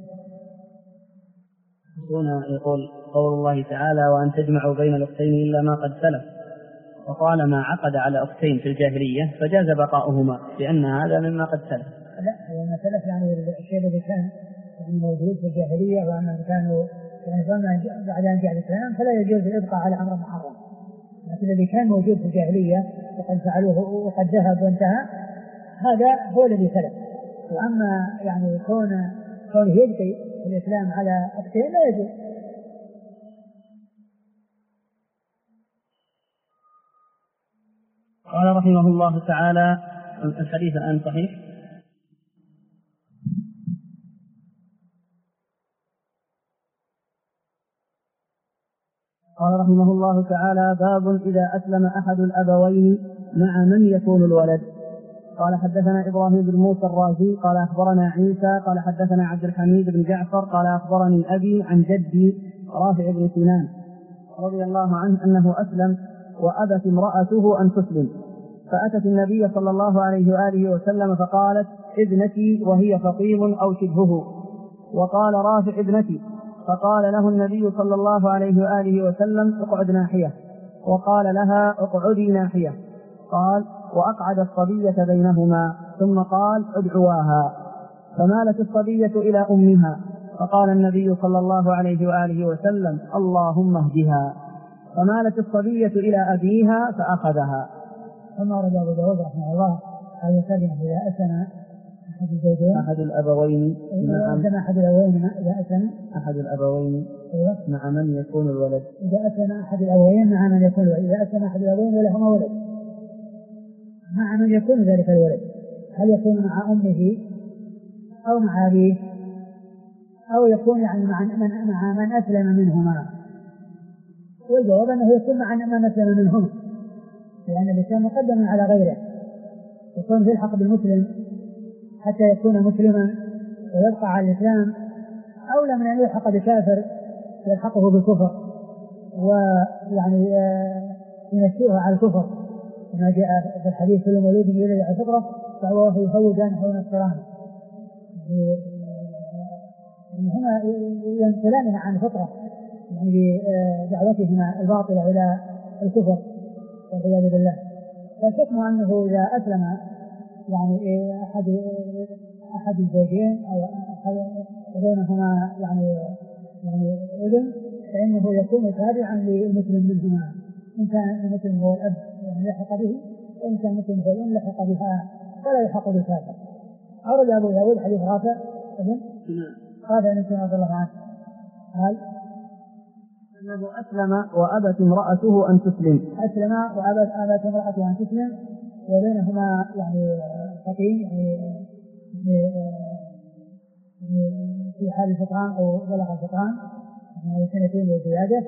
هنا يقول قول الله تعالى وأن تجمعوا بين الأختين إلا ما قد سلف، وطالما عقد على أختين في الجاهلية فجاز بقاؤهما لأن هذا مما قد سلف. لا ما سلف يعني الشيء الذي كان موجود في الجاهلية وأنهم كانوا بعد أن جاء الإسلام فلا يجوز الإبقاء على أمر محرم، لكن الذي كان موجود في الجاهلية وقد فعلوه وقد ذهب وانتهى هذا هو الذي سلف. وأما يعني كونه يبقي الإسلام على أختين لا يجوز. قال رحمه الله تعالى: الحديث الآن صحيح. قال رحمه الله تعالى: باب إذا أسلم أحد الأبوين مع من يكون الولد. قال حدثنا إبراهيم بن موسى الرازي قال أخبرنا عيسى قال حدثنا عبد الحميد بن جعفر قال أخبرني أبي عن جدي رافع بن سنان رضي الله عنه أنه أسلم وأبت امرأته أن تسلم، فأتت النبي صلى الله عليه وآله وسلم فقالت: ابنتي، وهي فقيم أو شبهه. وقال رافع: ابنتي. فقال له النبي صلى الله عليه وآله وسلم: اقعد ناحية. وقال لها: اقعدي ناحية. قال: وأقعد الصبية بينهما، ثم قال: ادعواها. فمالت الصبية إلى أمها، فقال النبي صلى الله عليه وآله وسلم: اللهم اهدها. فمالت الصبية إلى أبيها فأخذها. ثم ورد أبو داود رحمه الله أن يسلم إذا أسلم أحد الزوجين أحد الأبوين أحد الأبوين مع من يكون الولد. إذا أسلم أحد الأبوين مع من يكون الولد. إذا أسلم أحد الأبوين ولهما ولد مع من يكون ذلك الولد، هل يكون مع أمه أو مع أبيه أو يكون يعني مع من أسلم منهما؟ والجواب أنه يكون مع من أسلم منهما، لأن الإسلام مقدم على غيره، يكون في الحق بالمسلم حتى يكون مسلما ويبقى على الإسلام، أولى من أن يلحق بكافر يلحقه بالكفر ويعني ينشئه على الكفر، كما جاء في الحديث: كل مولود يولد على الفطرة فهو يهودان أو نصران. هنا ينقلانها عن الفطرة يعني بدعوتهما الباطلة إلى الكفر والعياذ بالله. فالحكم أنه إذا أسلم يعني أحد الزوجين أو بينهما يعني ابن، فإنه يكون تابعا للمسلم منهما، إن كان المسلم هو الأب يعني لحق به، وإن كان المسلم هو الأم لحق بها فلا يلحق بالكافر. أورد أبو داود حديث رافع بن سنان رضي الله عنه قال أنه أسلم وأبت امرأته أن تسلم. أسلم وأبت امرأته أن تسلم، وبينهما يعني فقين في حال الفطران أو بلغ الفطران يعني سنتين وزيادة،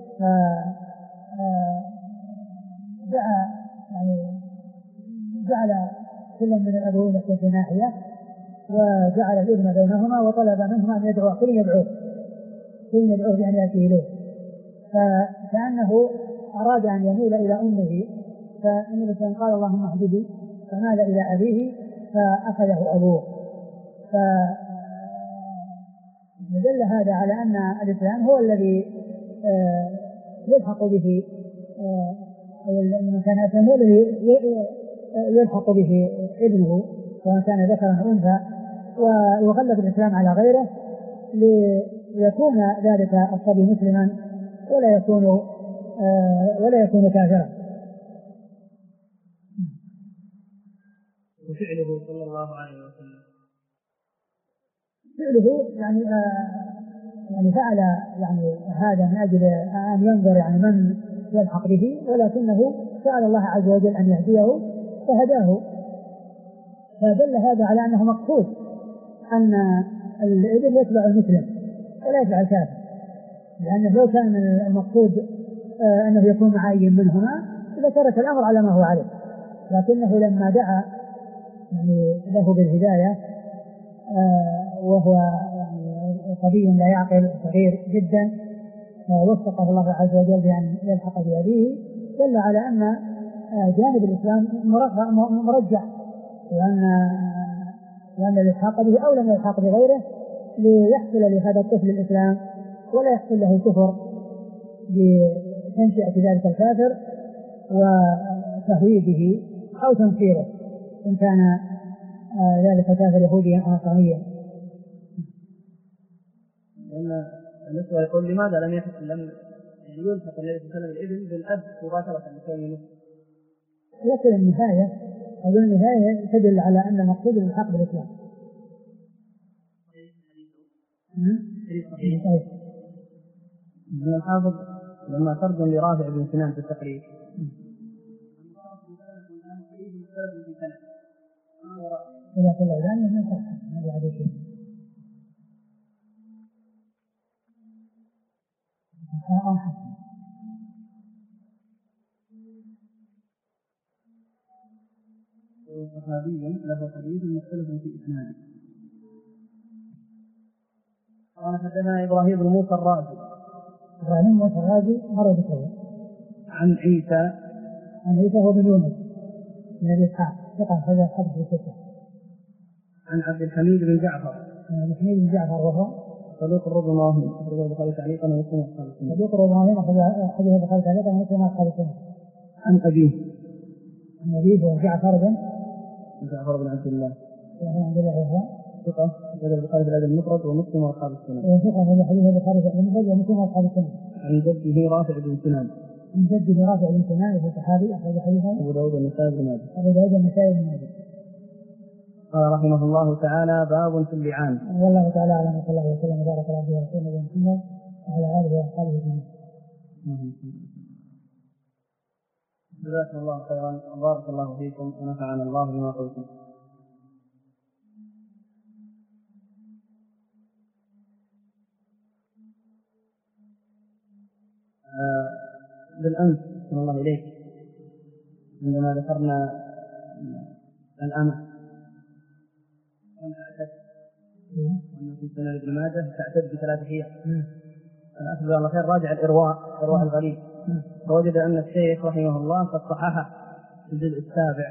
جعل كل من الأبوين يكون في ناحية، وجعل الابن بينهما، وطلب منهما أن يدعو كل يدعوه بأن يأتي إليه، فكأنه أراد أن يميل إلى أمه، فالنبي صلى الله عليه وسلم قال: اللهم اهدني، فمال إلى أبيه فأخذه أبوه. فدل هذا على أن الإسلام هو الذي يلحق به من كان أسلم، الذي يلحق به ابنه سواء كان ذكرا أو أنثى، ويغلب الإسلام على غيره ليكون ذلك الصبي مسلما ولا يكون كافرا. وفعله صلى الله عليه وسلم فعله يعني فعل يعني هذا من أجل أن ينظر يعني من يلحق به، ولكنه سأل الله عز وجل أن يهديه فهداه. فدل هذا على أنه مقصود أن الابن يتبع المسلم ولا يتبع الكافر، لأنه لو كان المقصود أنه يكون مع أي منهما لترك الأمر على ما هو عليه، لكنه لما دعا يعني له بالهداية وهو يعني صبي لا يعقل صغير جدا، ووفقه الله عز وجل بأن يلحق بأبيه، دل على أن جانب الإسلام مرجح، وأن الإلحاق به أولى من الإلحاق بغيره ليحصل لهذا الطفل الإسلام ولا يحصل له كفر بتنشئة ذلك الكافر وتهويده أو تنفيره إن كان ذلك كافر يهوديا أو نصرانيا. لأن النسوة يقول: لماذا لم يلحق النبي صلى الله عليه وسلم الابن بالأب مباشرة بكونه؟ لكن النهاية تدل على أن مقصود الحق بالإسلام. ابن الحافظ لما ترجم لرافع بن سنان في التقريب في سنة إذا كل الأذان من صحة هذا عدو شيء صحابي له حديث مختلف في إسناده. قال حدثنا إبراهيم بن موسى الرازي. إبراهيم موسى الرازي مر بكذا. عن عيسى هو بن يونس من أبي إسحاق ثقة هذا حدث بستة. عن عبد الحميد بن جعفر. عبد الحميد بن جعفر وهو صدوق الرضواني أخرجه البخاري تعليقا ومسلم أصحاب السنة. صدوق الرضواني أخرجه البخاري تعليقا ومسلم أصحاب السنة. عن أبيه هو جعفر بن عبد الله وهو عبد الله ثقة أخرجه البخاري في الأدب المفرد ومسلم وأصحاب السنة. وثقة في حديث البخاري في المفرد ومسلم وأصحاب السنة. عن جده رافع بن سنان. عن جده رافع بن سنان وهو صحابي أخرج حديثه أبو داود والنسائي بن ماجه. قال رحمه الله تعالى: باب في اللعان. والله تعالى أعلم وصلى الله وسلم وبارك على عبده ورسوله نبينا محمد وعلى آله وأصحابه أجمعين. جزاكم الله خيرا وبارك الله فيكم ونفعنا الله بما قلتم. بالأمس صلى الله إليك عندما ذكرنا الأمر وأنه في سنن ابن ماجه تعتد بثلاث حيض. الأخذ الله خير راجع إرواء الغليل فوجد أن الشيخ رحمه الله قد صححه في الجزء السابع.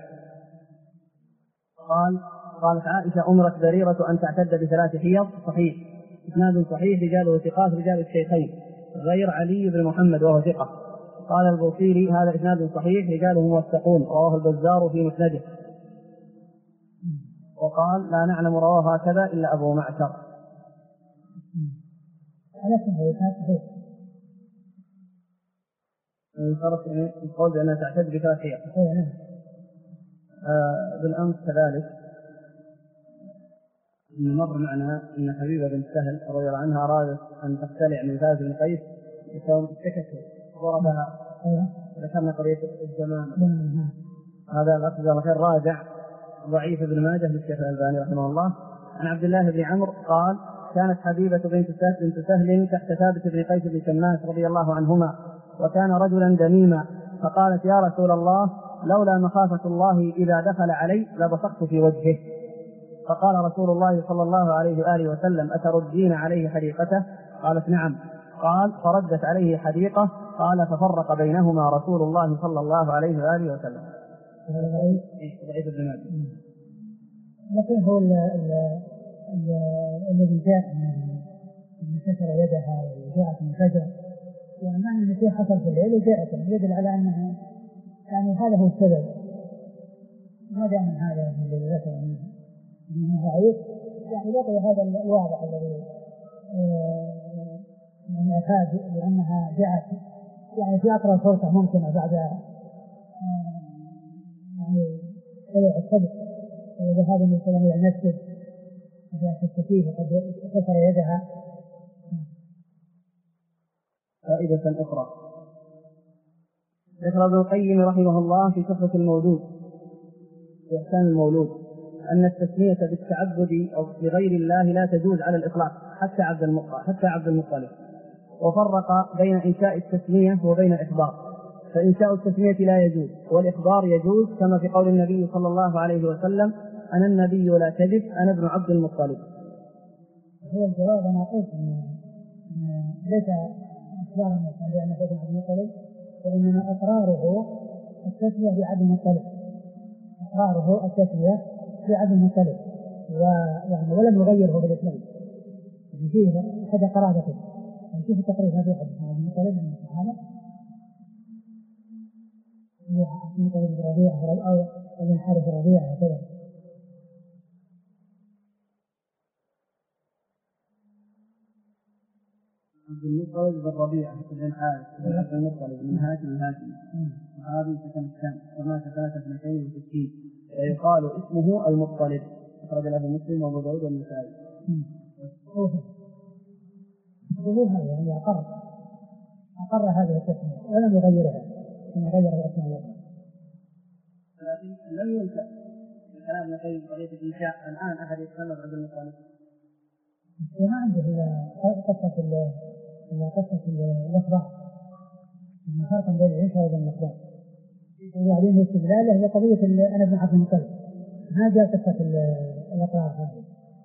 قالت عائشة: أمرت بريرة أن تعتد بثلاث حيض. صحيح، إسناد صحيح، رجاله ثقات رجال الشيخين غير علي بن محمد وهو ثقة. قال البوصيري: هذا إسناد صحيح رجاله موثقون، رواه البزار في مسنده. وقال: لا نعلم رواه هكذا إلا أبو معشر. صارت القول بأنها تعتد بثلاث حيض. بالأمس كذلك مر معنا أن حبيبة بنت سهل رضي الله عنها أرادت أن تقتلع من ثابت بن قيس بكون سكته ضربها. ذكرنا قضية الزمان. هذا الأخذ الخير راجع ضعيف ابن ماجه للشيخ الألباني رحمه الله. عن عبد الله بن عمرو قال: كانت حبيبة بنت سهل تحت ثابت بن قيس بن شماس رضي الله عنهما، وكان رجلا دميما، فقالت: يا رسول الله، لولا مخافة الله إذا دخل علي لبصقت في وجهه. فقال رسول الله صلى الله عليه وآله وسلم: أتردين عليه حديقته؟ قالت: نعم. قال: فردت عليه حديقة. قال: ففرق بينهما رسول الله صلى الله عليه وآله وسلم. ضعيف ابن ماجه. لكن هو الذي جاء من كسر يدها وجاءت من فجر، يعني معنى أن شيء حصل في الليل وجاءت يدل على أنها يعني هذا هو السبب. ما دام من هذا من الذي ذكر منه ضعيف، يعني بقي هذا الواضح الذي يعني أفاد بأنها جاءت يعني في أقرب فرصة ممكنة بعد يعني طلوع الصبح وذهاب من سلام إلى المسجد وجاءت السكينة وقد كسر يدها. فائدة أخرى ذكر ابن القيم رحمه الله في صفة المولود في إحسان المولود أن التسمية بالتعبد أو لغير الله لا تجوز على الإطلاق حتى عبد المطلب، وفرق بين إنشاء التسمية وبين الإخبار. فإنشاء التسمية لا يجوز والإخبار يجوز، كما في قول النبي صلى الله عليه وسلم: أنا النبي لا كذب، أنا ابن عبد المطلب. هو الجواب أنا قلت أن ليس أخبارنا بأن ابن عبد المطلب، وإنما أقراره التسمية بعبد المطلب، أقراره التسمية بعبد المطلب، ويعني ولم يغيره بالإسلام. فيه أحد قرابته نشوف التقريب هذا عبد المطلب من الصحابة عبد المطلب بن ربيعة أو ابن حارث ربيعة وكذا. عبد المطلب بن ربيعة بن حارث بن عبد المطلب بن هاشم الهاشمي، وهذا سكن الشام ومات سنة 62 ويقال اسمه المطلب. أخرج له مسلم وأبو داود والنسائي. يعني أقر هذه التسمية ولم يغيرها كما غير الأسماء الأخرى. لكن لم ينكر كلام ابن القيم بطريقة الإنشاء الآن أحد يتكلم عبد المطلب. ما عنده قصة الأخبار، فرق بين العشاء وبين الأخبار. وبعدين استدلاله بقضية أنا ابن عبد المطلب، ما جاء قصة الأقرار هذه.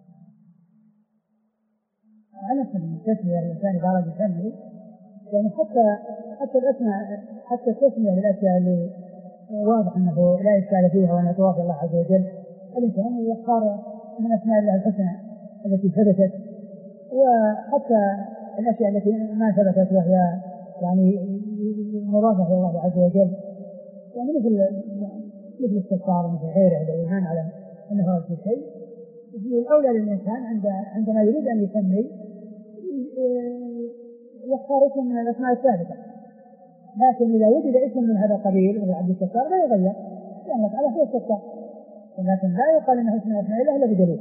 على سبيل التسمية الإنسان إذا أراد يسمي يعني حتى الأسماء، حتى التسمية للأشياء اللي واضح أنه لا إشكال فيها وأن توافق الله عز وجل، الإنسان يختار من أسماء الله الحسنى التي ثبتت، وحتى الأشياء التي ما ثبتت وهي يعني مضافة إلى الله عز وجل، يعني مثل الاستغفار ومثل غيره الإيمان على أنه هذا شيء. الأولى للإنسان عندما يريد أن يسمي يختار اسم من الأسماء الثابتة، لكن إذا وجد اسم من هذا القبيل مثل عبد الستار لا يغير، لأن على هو الستار، ولكن لا يقال أنه اسم أسماء الله إلا بدليل.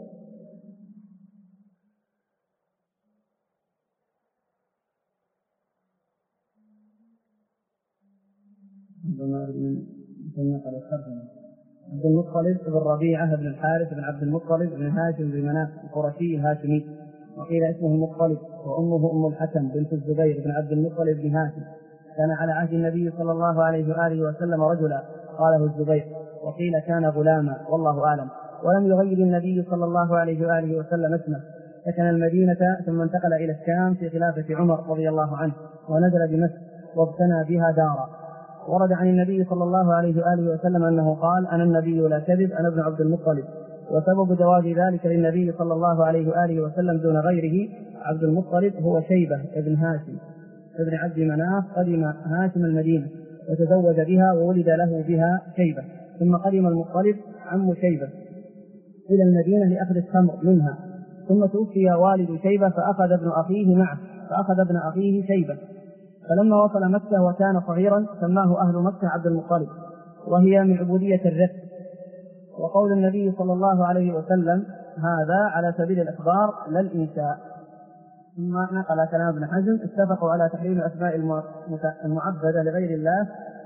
عبد المطلب بن ربيعة بن الحارث بن عبد المطلب بن هاشم بن مناف القرشي الهاشمي، وقيل اسمه المطلب، وأمه أم الحكم بنت الزبير بن عبد المطلب بن هاشم. كان على عهد النبي صلى الله عليه وآله وسلم رجلا قاله الزبير، وقيل كان غلاما والله أعلم. ولم يغير النبي صلى الله عليه وآله وسلم اسمه، سكن المدينة ثم انتقل إلى الشام في خلافة عمر رضي الله عنه، ونزل بمصر وابتنى بها دارا. ورد عن النبي صلى الله عليه وآله وسلم أنه قال: أنا النبي لا كذب، أنا ابن عبد المطلب. وسبب جواز ذلك للنبي صلى الله عليه وآله وسلم دون غيره عبد المطلب هو شيبة ابن هاشم ابن عبد مناف، قدم هاشم المدينة وتزوج بها وولد له بها شيبة، ثم قدم المطلب عم شيبة إلى المدينة لأخذ التمر منها، ثم توفي والد شيبة فأخذ ابن أخيه معه، فأخذ ابن أخيه شيبة. فلما وصل مكة وكان صغيرا سماه أهل مكة عبد المطلب، وهي من عبودية الرق. وقول النبي صلى الله عليه وسلم هذا على سبيل الإخبار لا الإنشاء. ثم نقل كلام ابن حزم: اتفقوا على تحريم الأسماء المعبدة لغير الله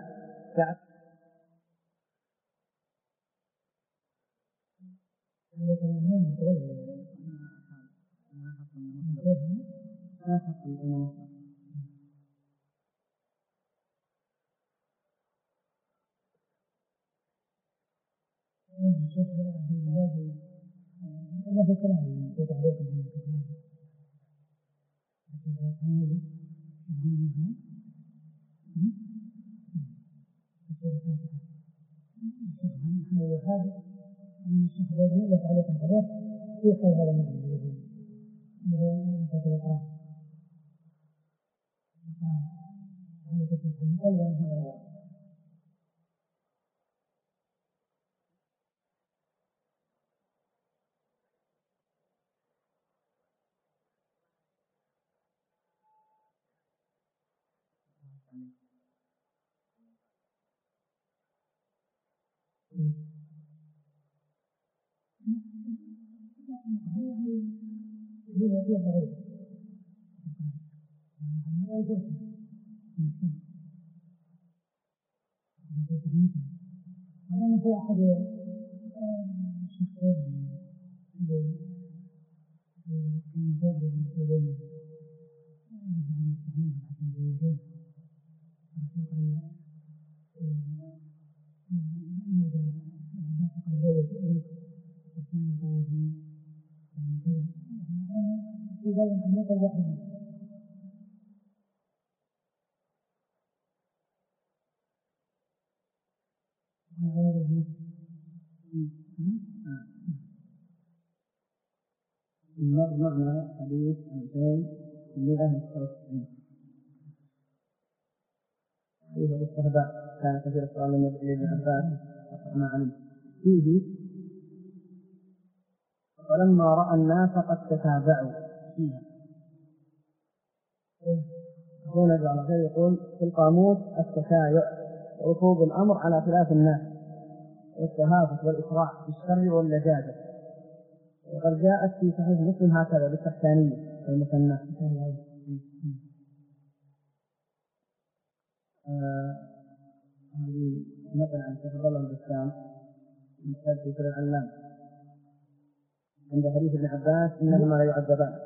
معنى حديث 2193 حديث الصحباء كان كثير السؤال لابن عباس ما علم فيه: ولما رأى الناس قد تتابعوا فيها. هنا على خير يقول في القاموس التشايع وركوب الأمر على خلاف الناس والتهافت والإسراع في الشر واللجاجة. وقد جاءت في صحيح مسلم هكذا بالتحتانية والمثنى. هذه مثلا عن شيخ عبد الله البسام من كتاب سير العلام عند حديث ابن عباس انهما لا يعذبان.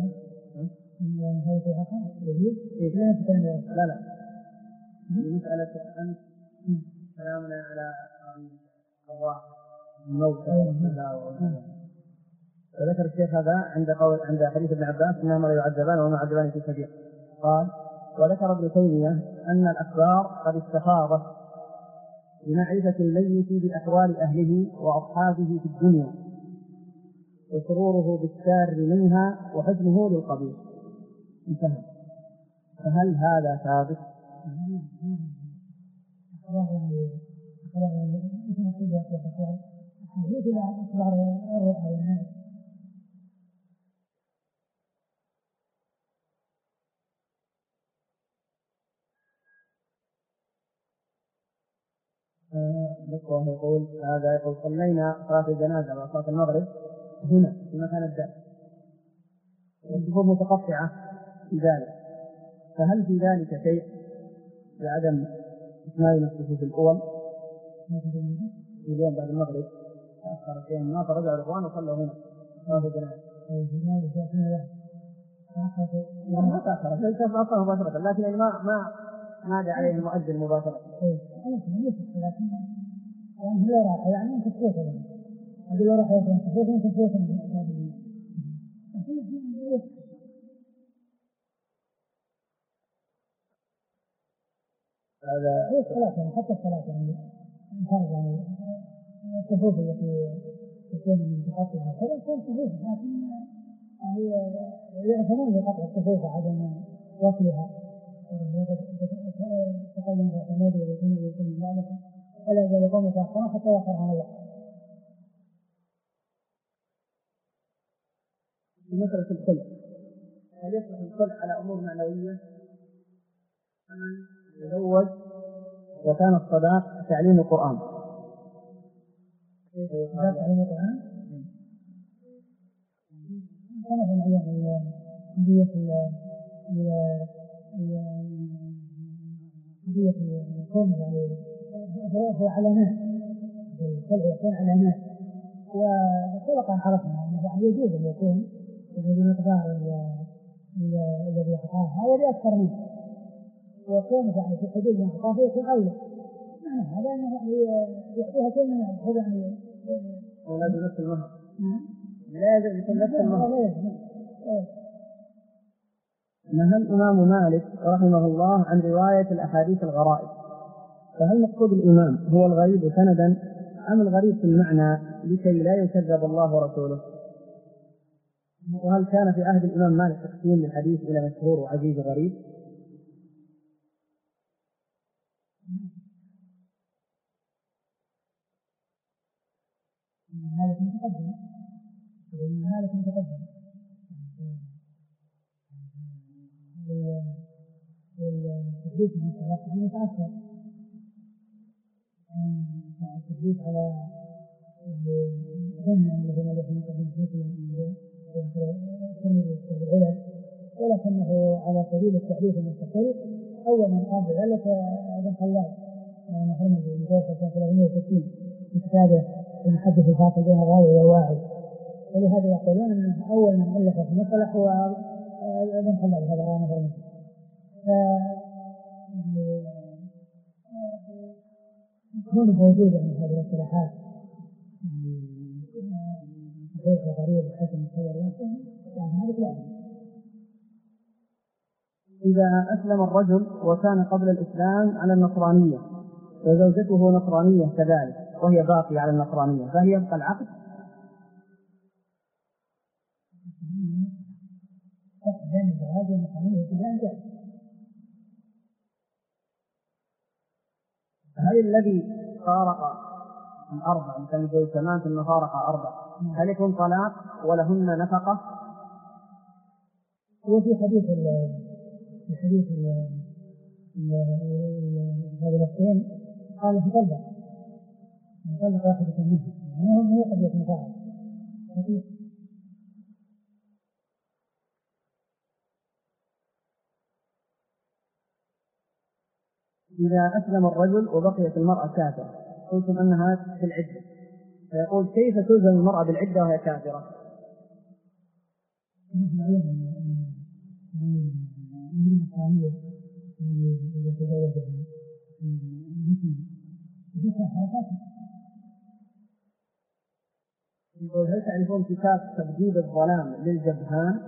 لا لا مسألة أنت كلامنا على الأرواح الموت فذكر الشيخ هذا عند حديث ابن عباس انهما لا يعذبان وما يعذبان في كبير. قال وذكر ابن تيمية أن الأخبار قد استفاضت بمعرفة الميت بأحوال أهله وأصحابه في الدنيا وسروره بالسار منها وحزنه للقبيل. انتهى. فهل هذا ثابت؟ نصره يقول هذا يقول صلينا صلاة الجنازة وصلاة المغرب هنا في مكان الدرس والصفوف متقطعة في ذلك، فهل في ذلك شيء بعدم إكمال الصفوف الأول في اليوم بعد المغرب تأخر شيئا ما فرجع الإخوان وصلوا هنا صلاة الجنازة؟ ما تأخر فأخر مباشرة لكن ما دعا عليه المؤذن مباشرة. يعني لا راح يعني أنت تفوتها هذه لا راح يكون تفوتها أنت تفوتها هذا هي الصلاة يعني حتى الصلاة يعني انفرد يعني الصفوف التي تكون من تقطعها كذا تكون صفوف لكن هي يعتمون لقطع الصفوف عدم وصلها تقدم في الحمود ويكون من ذلك ولا يزال يقوم يتأخرون حتى يأخر عن الله. في مسألة الخلع هل يصلح الخلع على أمور معنوية؟ من يتزوج وكان الصداق تعليم القرآن. تعليم القرآن؟ كما في الأيام قضية الكون يعني هو علامات الخلع يكون علامات وسبق أن عرفنا أنه يجوز أن يكون بمقدار الذي أعطاه أو بأكثر منه ويكون يعني في حدود ما أعطاه يكون أولى. هذا أنه يعطيها كلمة هذا يعني أولاد نفس المهر لا يجب يكون نفس المهر. نهى الإمام مالك رحمه الله عن رواية الأحاديث الغرائب، فهل مقصود الإمام هو الغريب سندا أم الغريب في المعنى لكي لا يكذب الله ورسوله؟ وهل كان في عهد الإمام مالك تقسيم للحديث إلى مشهور وعزيز وغريب؟ مالك متقدم والتحديث من الصلاة متأخر التحديث على ظن الذين لهم مقدم العلل ولكنه على سبيل التحديث المستقل. أول من قام بذلك ابن خلال محمد بن جوفة 360 في كتابه المحدث الفاصل بين الراوي والواعي، ولهذا يقولون أنه أول من ألف في المصطلح هو ابن خلال هذا رامه المسلم. كون موجودة من هذه الاصطلاحات صحيح وغريب وحسن مصور يعني هذا لا. إذا أسلم الرجل وكان قبل الإسلام على النصرانية وزوجته نصرانية كذلك وهي باقية على النصرانية فهي يبقى العقد؟ هل الذي فارق الأربع مثل يقول كمان ثم فارق أربع هل يكون طلاق ولهن نفقة؟ وفي حديث هذه الأختين قال في طلبة واحدة منها يعني هو قد يكون فاعل. إذا أسلم الرجل وبقيت المرأة كافرة قلتم أنها في العدة، فيقول كيف تلزم المرأة بالعدة وهي كافرة؟ يقول هل تعرفون كتاب تبديد الظلام للجبهان؟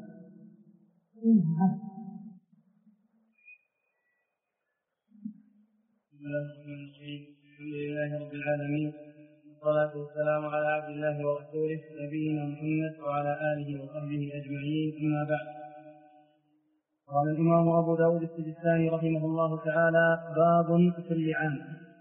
بسم الله الرحمن الرحيم. الحمد لله رب العالمين، والصلاة والسلام على عبد الله ورسوله نبينا محمد وعلى آله وصحبه أجمعين، أما بعد. قال الإمام أبو داود السجستاني رحمه الله تعالى: باب في اللعان.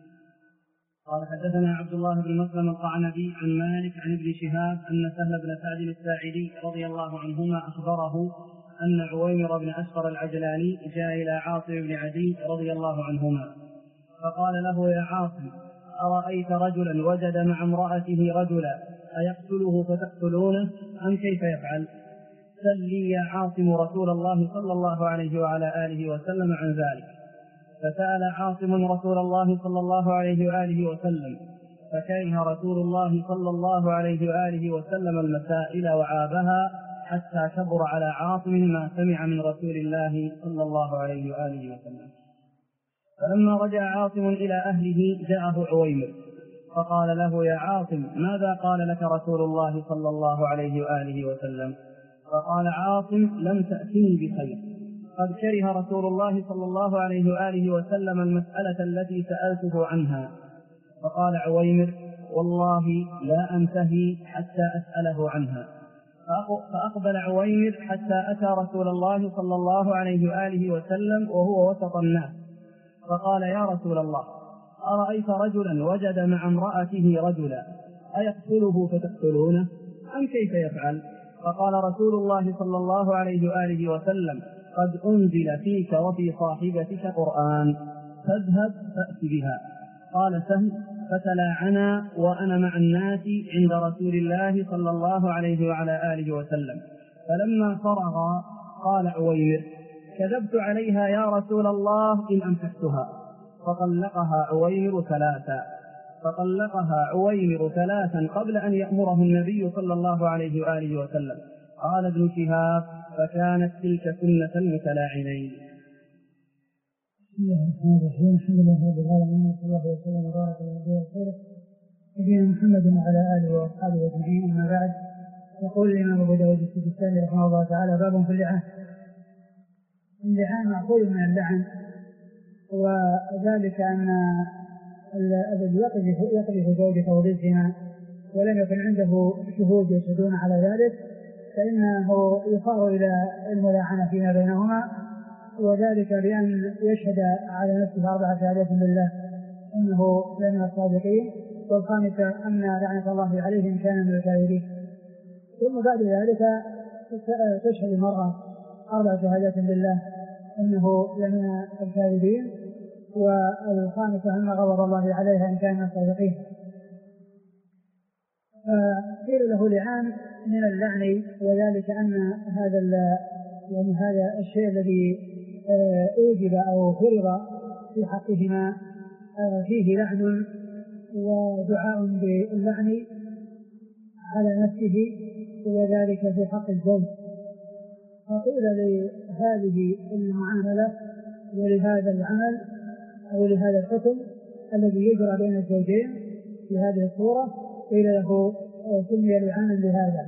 قال حدثنا عبد الله بن مسلم القعنبي عن مالك عن ابن شهاب أن سهل بن سعد الساعدي رضي الله عنهما أخبره أن عويمر بن أشقر العجلاني جاء إلى عاصم بن عدي رضي الله عنهما فقال له: يا عاصم، أرأيت رجلا وجد مع امرأته رجلا أيقتله فتقتلونه أم كيف يفعل؟ سل لي يا عاصم رسول الله صلى الله عليه وعلى آله وسلم عن ذلك. فسأل عاصم رسول الله صلى الله عليه وآله وسلم، فكره رسول الله صلى الله عليه وآله وسلم المسائل وعابها حتى كبر على عاصم ما سمع من رسول الله صلى الله عليه وآله وسلم. فلما رجع عاصم إلى أهله جاءه عويمر فقال له: يا عاصم، ماذا قال لك رسول الله صلى الله عليه وآله وسلم؟ فقال عاصم: لم تأتني بخير، قد كره رسول الله صلى الله عليه وآله وسلم المسألة التي سألته عنها. فقال عويمر: والله لا أنتهي حتى أسأله عنها. فأقبل عويمر حتى أتى رسول الله صلى الله عليه وآله وسلم وهو وسط الناس، فقال: يا رسول الله، أرأيت رجلا وجد مع امرأته رجلا أيقتله فتقتلونه أم كيف يفعل؟ فقال رسول الله صلى الله عليه وآله وسلم: قد أنزل فيك وفي صاحبتك قرآن، فاذهب فأت بها. قال سهل: فتلاعنا وأنا مع الناس عند رسول الله صلى الله عليه وعلى آله وسلم. فلما فرغ قال عويمر: كذبت عليها يا رسول الله إن أمسكتها. فطلقها عويمر ثلاثا قبل أن يأمره النبي صلى الله عليه وآله وسلم. قال ابن شهاب: فكانت تلك سنة المتلاعنين. بسم الله الرحمن الرحيم. الحمد لله رب العالمين، وصلى الله وسلم وبارك على نبينا ورسوله نبينا محمد وعلى آله وأصحابه أجمعين، أما بعد. يقول الإمام أبو داود السجستاني رحمه الله تعالى: باب في اللعان. اللعان معقول من اللعن، وذلك أن الذي يقذف زوجته بالزنا ولم يكن عنده شهود يشهدون على ذلك فإنه يصار إلى الملاعنة فيما بينهما، وذلك بأن يشهد على نفسه 4 شهادات بالله أنه من الصادقين، والخامسة أن لعنة الله عليهم كان من الكاذبين. ثم بعد ذلك تشهد المرأة 4 شهادات بالله أنه لمن الكاذبين، والخامسة أن غضب الله عليها إن كان من الصادقين. قيل له لعان من اللعن، وذلك أن هذا الشيء الذي أوجب أو فرض في حقهما فيه لعن ودعاء باللعن على نفسه، وذلك في حق الزوج. فقيل لهذه المعاملة ولهذا العمل أو لهذا الحكم الذي يجرى بين الزوجين في هذه الصورة قيل له سمي لعانا بهذا.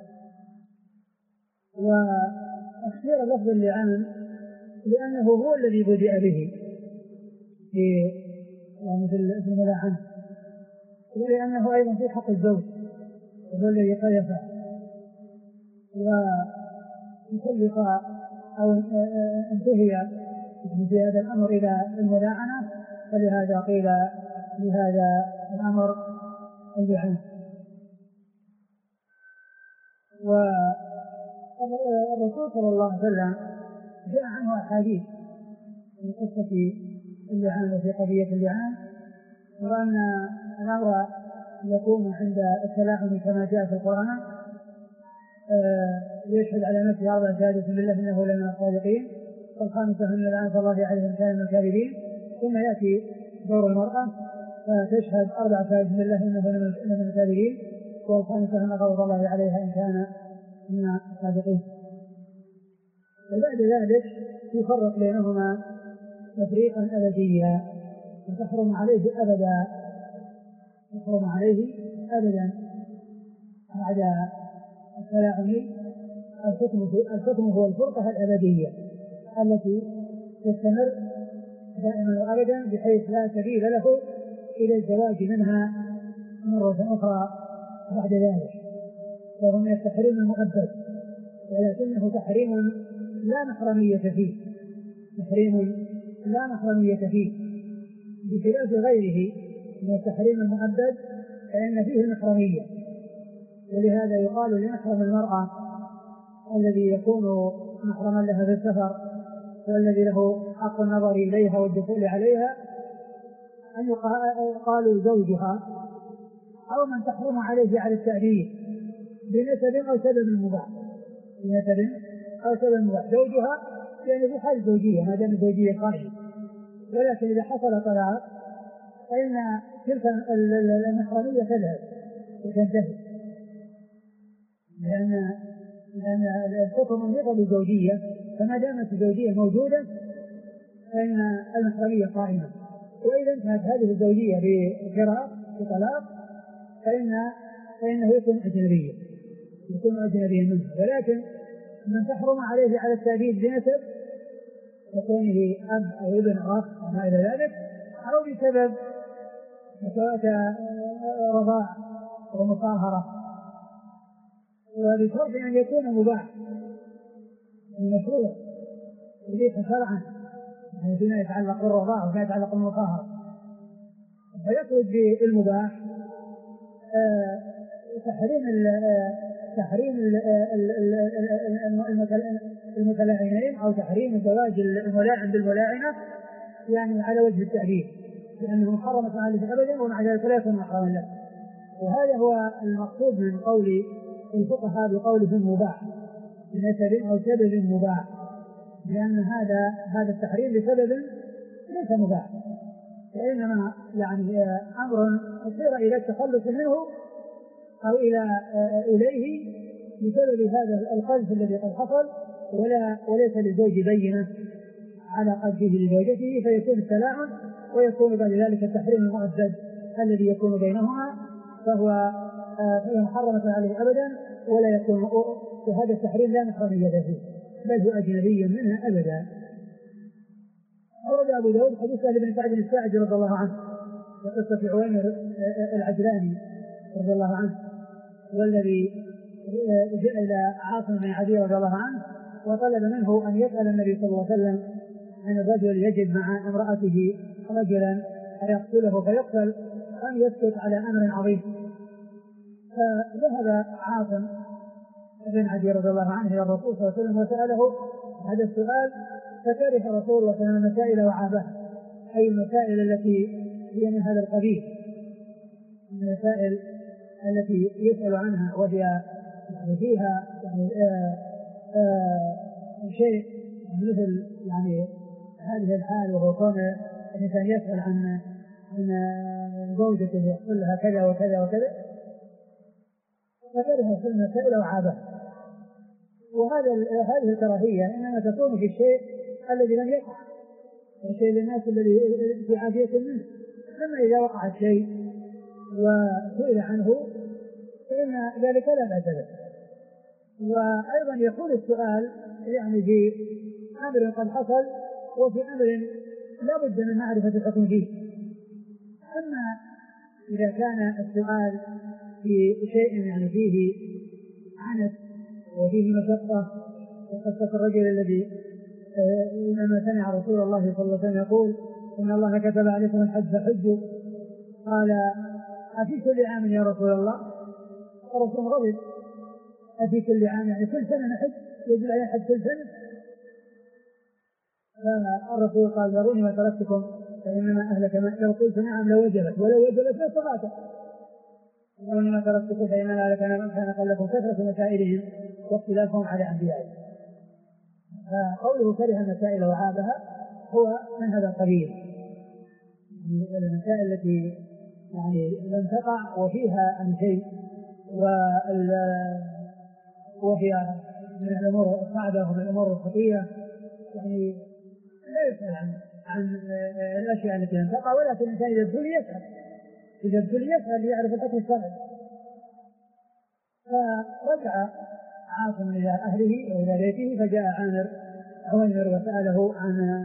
واختير لفظ اللعان لأنه هو الذي بدأ به في الملاعنة، ولأنه أيضا في حق الزوج هو الذي قذفه ويطلق أو انتهي في هذا الأمر إلى الملاعنة، فلهذا قيل لهذا الأمر اللعان. والرسول صلى الله عليه وسلم جاء عنه أحاديث في قصة اللعان وفي قضية اللعان، وأن الأمر يكون عند التلاعن كما جاء في القرآن، يشهد على نفسه 4 شهادات بالله إنه لمن الصادقين، والخامسة أن لعنة الله عليهم كان من الكاذبين، ثم يأتي دور المرأة فتشهد 4 شهادات بالله إنه من الكاذبين، والخامسة أن غضب الله عليها إن كان من الصادقين. وبعد ذلك يفرق بينهما تفريقا أبديا، وتحرم عليه أبدا، تحرم عليه أبدا بعد التلاعن. الحكم هو الفرقة الأبدية التي تستمر دائما وأبدا بحيث لا سبيل له إلى الزواج منها مرة أخرى بعد ذلك، وهو من التحريم المؤبد، ولكنه تحريم لا محرمية فيه، تحريم لا محرمية فيه، بخلاف غيره من التحريم المؤبد فإن فيه المحرمية. ولهذا يقال لمحرم المرأة الذي يكون محرما لها في السفر والذي له حق النظر إليها والدخول عليها أن يقال زوجها، أو من تحرم عليه على التأديب بنسب أو سبب مباح، بنسب أو سبب مباح زوجها، يعني في حال الزوجية ما دام الزوجية قائمة. ولكن إذا حصل طلاق فإن تلك المحرمية تذهب وتنتهي، لأن الحكم من قبل الزوجية، فما دامت الزوجية موجودة فإن المحرمية قائمة. وإذا انتهت هذه الزوجية بفراق بطلاق فإنه يكون أجنبيا منه. ولكن من تحرم عليه على التأديب بنسب وكونه أب أو ابن أو أخ وما إلى ذلك، أو بسبب رضاع ومصاهرة، وبشرط أن يكون مباح المشروع يبيح شرعا، يعني فيما يتعلق بالرضاع وما يتعلق بالمصاهرة، فيخرج بالمباح تحريم المتلاعنين أو تحريم زواج الملاعن بالملاعنة، يعني على وجه التأديب، لأنه محرمة عليه أبدا ومع ذلك لا يكون محرما له. وهذا هو المقصود من قول الفقهاء بقولهم مباح بنسب أو سبب مباح، لأن هذا التحريم لسبب ليس مباح، وإنما يعني أمر أشير إلى التخلص منه أو إليه بسبب هذا القذف الذي قد حصل، وليس للزوج بينة على قذفه لزوجته، فيكون التلاعن ويكون بعد ذلك التحريم المؤبد الذي يكون بينهما، فهو محرمة عليه أبدا، ولا يكون هذا التحريم لا محرمية فيه، بل هو أجنبي منها أبدا. أورد أبو داود حديث سهل بن سعد الساعدي رضي الله عنه وقصة عويمر العجلاني رضي الله عنه، والذي جاء إلى عاصم بن عدي رضي الله عنه وطلب منه أن يسأل النبي صلى الله عليه وسلم عن الرجل يجد مع امرأته رجلا فيقتله فيقتل أن يسكت على أمر عظيم. فذهب عاصم بن عدي رضي الله عنه إلى الرسول صلى الله عليه وسلم وسأله هذا السؤال، فكره رسول الله صلى الله عليه وسلم المسائل وعابها، أي المسائل التي هي من هذا القبيل، المسائل التي يسأل عنها وهي يعني فيها يعني شيء مثل يعني هذه الحال، وهو كون الإنسان يسأل عن زوجته يقول لها كذا وكذا وكذا، فكره رسول المسائل وعابها. هذه الكراهية إنما تكون في الشيء الذي لم يقع، الشيء للناس الذي في عافية منه. أما إذا وقع الشيء وسئل عنه فإن ذلك لا بأس به. وأيضا يكون السؤال يعني في أمر قد حصل وفي أمر لا بد من معرفة الحكم فيه. أما إذا كان السؤال في شيء يعني فيه عنت وفيه مشقة، وقصة الرجل الذي لما سمع رسول الله صلى الله عليه وسلم يقول إن الله كتب عليكم الحج فحجوا، قال أفي كل عام يا رسول الله؟ الرسول غضب، أفي كل عام يعني كل سنة نحج، يجب عليه حج كل سنة؟ فالرسول قال ذروني ما تركتكم فإنما أهلك من لو قلت نعم لوجبت ولو وجبت لا استطعت، ذروني ما تركتكم فإنما أهلك من كان قبلكم كثرة مسائلهم واختلافهم على أنبيائهم. فقوله كره المسائل وعابها هو من هذا القبيل، المسائل التي يعني لم تقع وفيها عن شيء وهي من الأمور الصعبة ومن الأمور الخطيرة، يعني لا يسأل عن الأشياء التي لم تقع، ولكن الإنسان إذا ابتلي يسأل ليعرف الحكم الشرعي. فرجع عاصم إلى أهله وإلى بيته، فجاء عويمر وسأله عن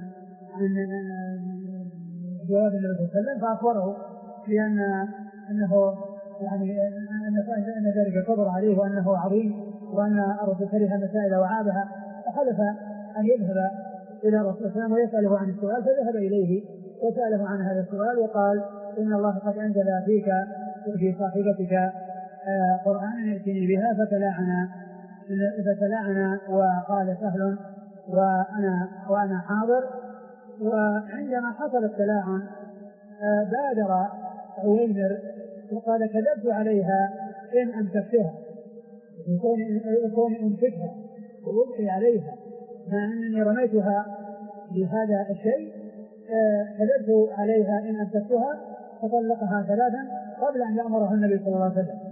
جواب النبي صلى الله عليه وسلم، فأخبره أنه يعني أن ذلك كبر عليه وأنه عظيم وأن الرسول كره مسائل وعابها، فحلف أن يذهب إلى الرسول صلى الله عليه وسلم ويسأله عن السؤال، فذهب إليه وسأله عن هذا السؤال وقال إن الله قد أنزل فيك وفي صاحبتك قرآن يأتيني بها، فتلاعنا وقال سهل وأنا حاضر. وعندما حصل التلاعن بادر عويمر وقال كذبت عليها إن أمسكتها، يكون أمسكها وأبقي عليها مع أنني رميتها بهذا الشيء، كذبت عليها إن أمسكتها، فطلقها 3 قبل أن يأمرها النبي صلى الله عليه وسلم.